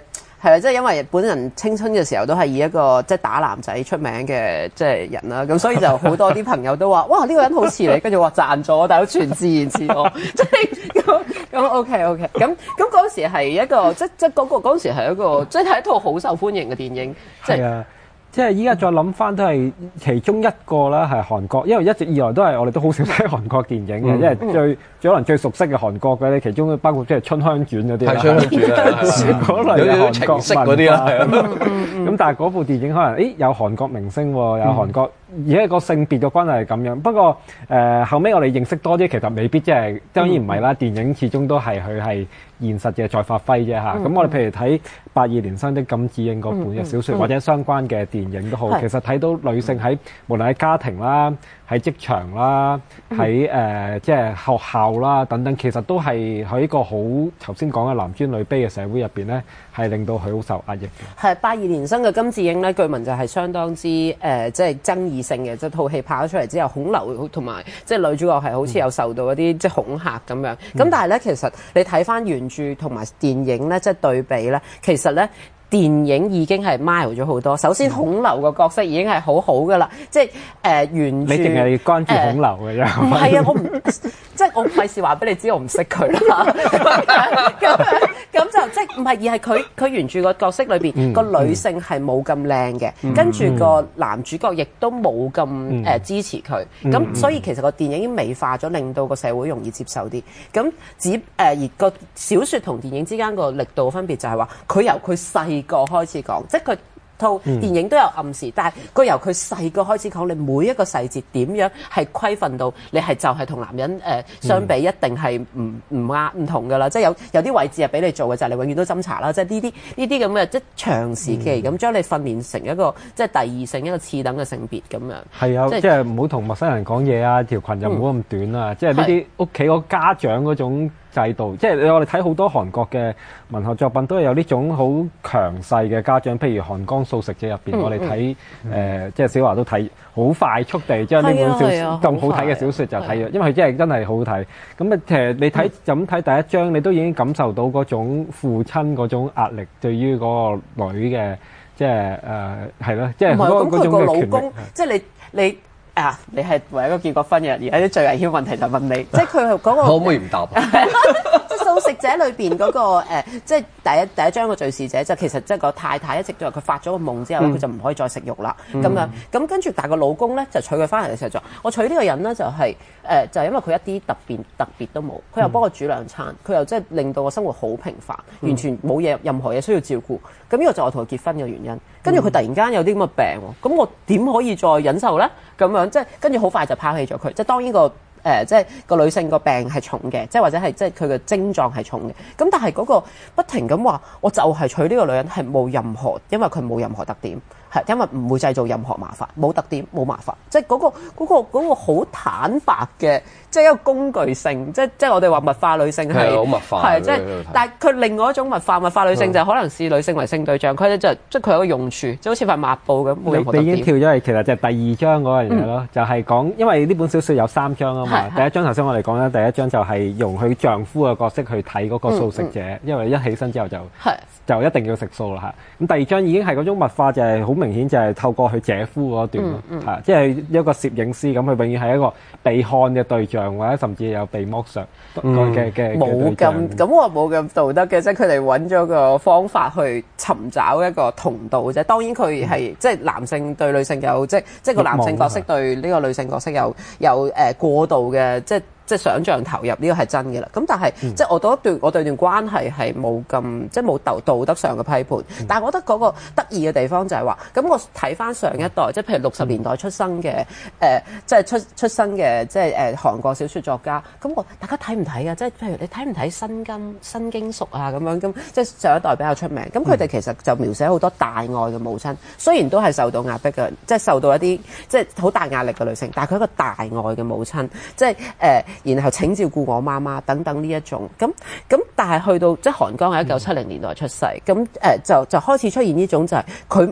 係啦，即係因為日本人青春嘅時候都係以一個即係打男仔出名嘅即係人啦，咁所以就好多啲朋友都話：哇，呢、呢個人好似你，跟住話讚咗，但係都全自然似我，即係咁咁 OK OK，咁咁嗰時係一個即即嗰、嗰個嗰時係一個即係一套好受歡迎嘅電影，即係。 啊。即係依家再諗翻都係其中一個啦，係韓國，因為一直以來都係我哋都好少睇韓國電影嘅，嗯、因為最最可能最熟悉嘅韓國嘅咧，其中包括即係春香傳嗰啲啦， 係春香傳啦， 嗰類嘅韓國情色嗰啲啦，係啊。 咁但係嗰部電影可能，誒有韓國明星喎，有韓國，而且個性別嘅關係係咁樣。不過誒、呃、後尾我哋認識多啲，其實未必即係當然唔係啦。電影始終都係佢係現實嘅再發揮啫嚇。咁、嗯、我哋譬如睇八二年生的金智英嗰本嘅小説，嗯嗯、或者相關嘅電影都好，嗯、其實睇到女性喺無論喺家庭啦、喺職場啦、喺誒即係學校啦等等，其實都係喺一個好頭先講嘅男尊女卑嘅社會入邊咧，係令到佢好受壓抑嘅。 係八二年生嘅金智英咧，據聞就係相當之誒、呃，即係爭議性嘅。即係套戲拍咗出嚟之後，孔劉同埋即係女主角係好似有受到一啲、嗯、即係恐嚇咁樣。咁、嗯、但係咧，其實你睇翻原著同埋電影咧，即係對比咧，其實咧。電影已經係 mild 咗好多。首先，孔劉個角色已經係好好噶啦，即係誒、呃、原著。 你淨係關注孔劉嘅啫。 唔係、呃、啊，我唔即係我費事話俾你知，我唔識佢啦。咁咁就即係唔係，而係佢佢原著個角色裏邊個、嗯、女性係冇咁靚嘅，嗯、跟住個男主角亦都冇咁誒支持佢。咁、嗯、所以其實個電影已經美化咗，令到個社會容易接受啲。咁只誒、呃、而個小説同電影之間個力度分別就係話，佢由佢細個開始講，即係佢套電影都有暗示，嗯、但係佢由佢細個開始講，你每一個細節點樣係規範到你係就係同男人誒、呃、相比，一定係唔唔啱唔同㗎啦。即係有有啲位置係俾你做嘅，就係、是、你永遠都斟茶啦。即係呢啲呢啲咁嘅，即係長時期咁將、嗯、你訓練成一個即係第二性一個次等嘅性別咁樣。係啊，即係唔好同陌生人講嘢啊，條裙就唔好咁短啊。嗯、即係呢啲屋企個家長嗰種制度，即係我哋睇好多韓國嘅文學作品都係有呢種好強勢嘅家長，譬如《寒江素食者》入邊，嗯、我哋睇誒，即係小華都睇好快速地將呢本小説咁好睇嘅小説就睇咗，因為佢真係真係好好睇。咁啊，其實你睇就咁睇第一章，你都已經感受到嗰種父親嗰種壓力對於嗰個女嘅，即係誒係咯，即係嗰嗰種嘅權力。 即係你你。啊！你係唯一一個結過婚嘅人，而家啲最危險問題就問你，即係佢係嗰個可唔可以唔答啊？ 即係素食者裏邊嗰個、呃、即係第一第一章嘅敘事者，就其實即係個太太一直都話佢發咗個夢之後咧，佢、嗯、就唔可以再食肉啦。咁、嗯、樣咁跟住，但係個老公咧就娶佢翻嚟嘅時候就我娶呢個人咧就係、是、誒、呃、就係、是、因為佢一啲特別特別都冇，佢又幫我煮兩餐，佢又即係令到我生活好平凡，完全冇嘢任何嘢需要照顧。咁呢個就係我同佢結婚嘅原因。跟住佢突然間有啲咁嘅病喎，咁我點可以再忍受咧？咁樣即係跟住好快就拋棄咗佢。即係當呢個誒、呃，即係個女性個病係重嘅，即係或者係即係佢嘅症狀係重嘅。咁但係嗰個不停咁話，我就係娶呢個女人係冇任何，因為佢冇任何特點，係因為唔會製造任何麻煩，冇特點冇麻煩，即係嗰個嗰個嗰個好坦白嘅。即係一個工具性，即係即係我哋話物化女性係， 好物化， 係即係，但係佢另外一種物化物化女性就係可能視女性為性對象，佢咧就即係佢有個用處，就好似塊抹布咁。 你你已經跳咗去，其實就係第二章嗰樣嘢咯，嗯、就係講，因為呢本小説有三章啊嘛。第一章頭先我哋講咧，第一章就係容許丈夫嘅角色去睇嗰個素食者，嗯嗯、因為一起身之後就係就一定要食素啦嚇。咁第二章已經係嗰種物化，就係好明顯就係透過佢姐夫嗰段咯， 嗯嗯、 即係一個攝影師咁，佢永遠係一個被看嘅對象。或者甚至有被剝削嘅嘅冇咁咁，我冇咁道德嘅，即係佢哋揾咗個方法去尋找一個同道啫。當然佢係、嗯、即係男性對女性有即即係個男性角色對呢個女性角色有有誒、呃、過度嘅即係。即係想像投入呢個係真嘅啦，咁但係、嗯、即係我對段我對段關係係冇咁即係冇道道德上嘅批判，嗯、但係我覺得嗰個得意嘅地方就係話，咁我睇翻上一代，即係譬如六十年代出生嘅誒、呃，即係出出生嘅即係誒韓國小説作家，咁我大家睇唔睇啊？即係譬如你睇唔睇新金新經淑啊咁樣咁，即係上一代比較出名，咁佢哋其實就描寫好多大愛嘅母親，雖然都係受到壓迫嘅，即係受到一啲即係好大壓力嘅女性，但係佢一個大愛嘅母親，即係誒。呃然後請照顧我媽媽等等呢一種咁咁，但係去到即係韓江係一九七零年代出世，咁誒、呃、就就開始出現呢種就係佢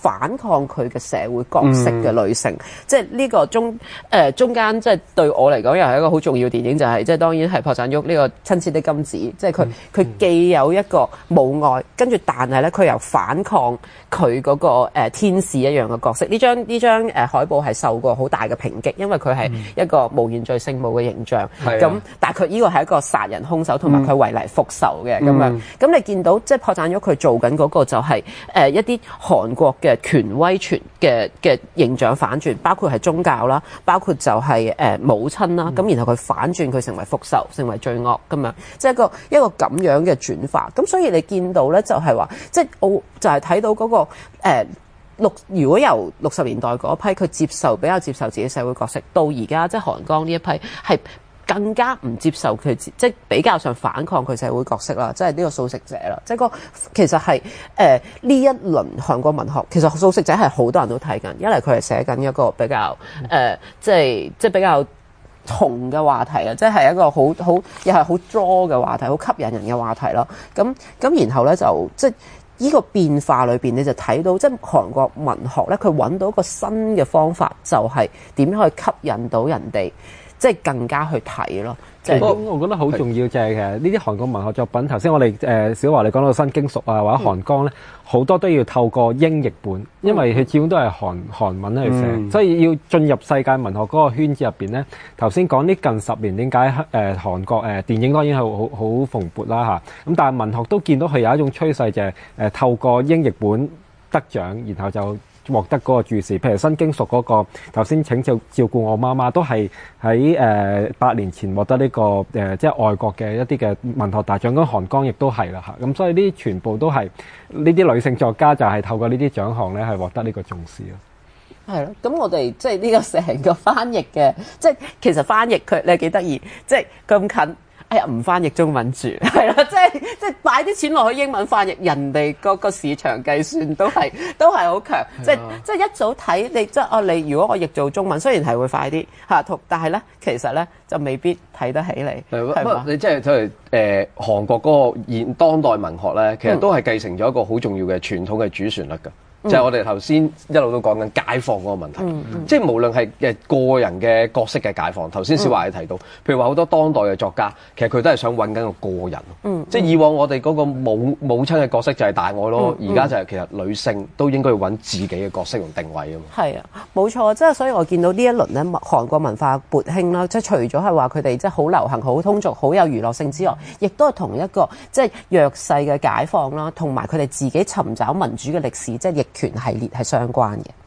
反抗佢嘅社會角色嘅女性，嗯、即係呢個中誒、呃、中間即係對我嚟講又係一個好重要電影，就係、是、即係當然係朴贊郁呢個親切的金子，即係佢佢既有一個母愛，跟住但係咧佢又反抗佢嗰、那個、呃、天使一樣嘅角色。呢張呢張誒海報係受過好大嘅抨擊，因為佢係一個無原罪聖母嘅形象，咁、嗯、但係佢呢個係一個殺人兇手，同埋佢為嚟復仇嘅咁、嗯、樣。咁你見到即係朴贊郁佢做緊嗰個就係、是、誒、呃、一啲韓國嘅權威權嘅嘅形象反轉，包括係宗教啦，包括就係、是、誒、呃、母親啦，咁、嗯、然後佢反轉佢成為復仇，成為罪惡咁樣，即係一個一個咁樣嘅轉化。咁所以你見到咧就係話，即係我就係睇到嗰、那個、呃六如果由六十年代嗰批佢接受比較接受自己社會角色，到而家即係韓江呢一批係更加唔接受佢，即係比較上反抗佢社會角色啦，即係呢個素食者啦，即係個其實係誒呢一輪韓國文學，其實素食者係好多人都睇緊，一嚟佢係寫緊一個比較誒、呃、即係即係比較紅嘅話題啊，即係一個好好又係好 draw 嘅話題，好吸引人嘅話題咯。咁咁然後咧就即係。呢個變化裏邊，你就睇到即係韓國文學咧，佢揾到一個新嘅方法，就係點樣去吸引到人哋，即係更加去睇咯。即係我覺得好重要就係其實呢啲韓國文學作品，頭先我哋誒、呃、小華你講到新經淑啊，或者韓江咧，好、嗯、多都要透過英譯本，因為佢始終都係韓韓文去寫，嗯、所以要進入世界文學嗰個圈子入邊咧。頭先講呢近十年點解誒韓國誒、呃、電影當然係好好蓬勃啦嚇，咁但係文學都見到佢有一種趨勢就係、是、誒、呃、透過英譯本得獎，然後就獲得嗰個注視，譬如新經淑嗰、那個頭先請照照顧我媽媽，都係喺誒八年前獲得呢、這個誒、呃、即係外國嘅一啲嘅文學大獎，咁韓江亦都係啦嚇，咁所以呢啲全部都係呢啲女性作家就係透過呢啲獎項咧係獲得呢個重視咯。 係咯，咁我哋即係呢個成個翻譯嘅，即係其實翻譯佢你幾得意，即係咁近。哎呀，唔翻譯中文住，係啦，即係即係擺啲錢落去英文翻譯，人哋個個市場計算都係都係好強，即係即係一早睇你即係哦，你如果我譯做中文，雖然係會快啲嚇，同但係咧其實咧就未必睇得起你。係嘛？ 你即係即係誒韓國嗰個現當代文學咧，其實都係繼承咗一個好重要嘅傳統嘅主旋律㗎。就係我哋頭先一路都講緊解放嗰個問題，嗯嗯、即係無論係誒個人嘅角色嘅解放。頭先小華你提到，嗯、譬如話好多當代嘅作家，其實佢都係想揾緊個個人。嗯、即係以往我哋嗰個母母親嘅角色就係大愛咯，而家、嗯、就係其實女性都應該要揾自己嘅角色同定位啊嘛。係啊， 冇錯，即係所以我見到呢一輪咧，韓國文化勃興啦，即係除咗係話佢哋即係好流行、好通俗、好有娛樂性之外，亦都係同一個即係弱勢嘅解放啦，同埋佢哋自己尋找民主嘅歷史，即係逆權系列係相關嘅。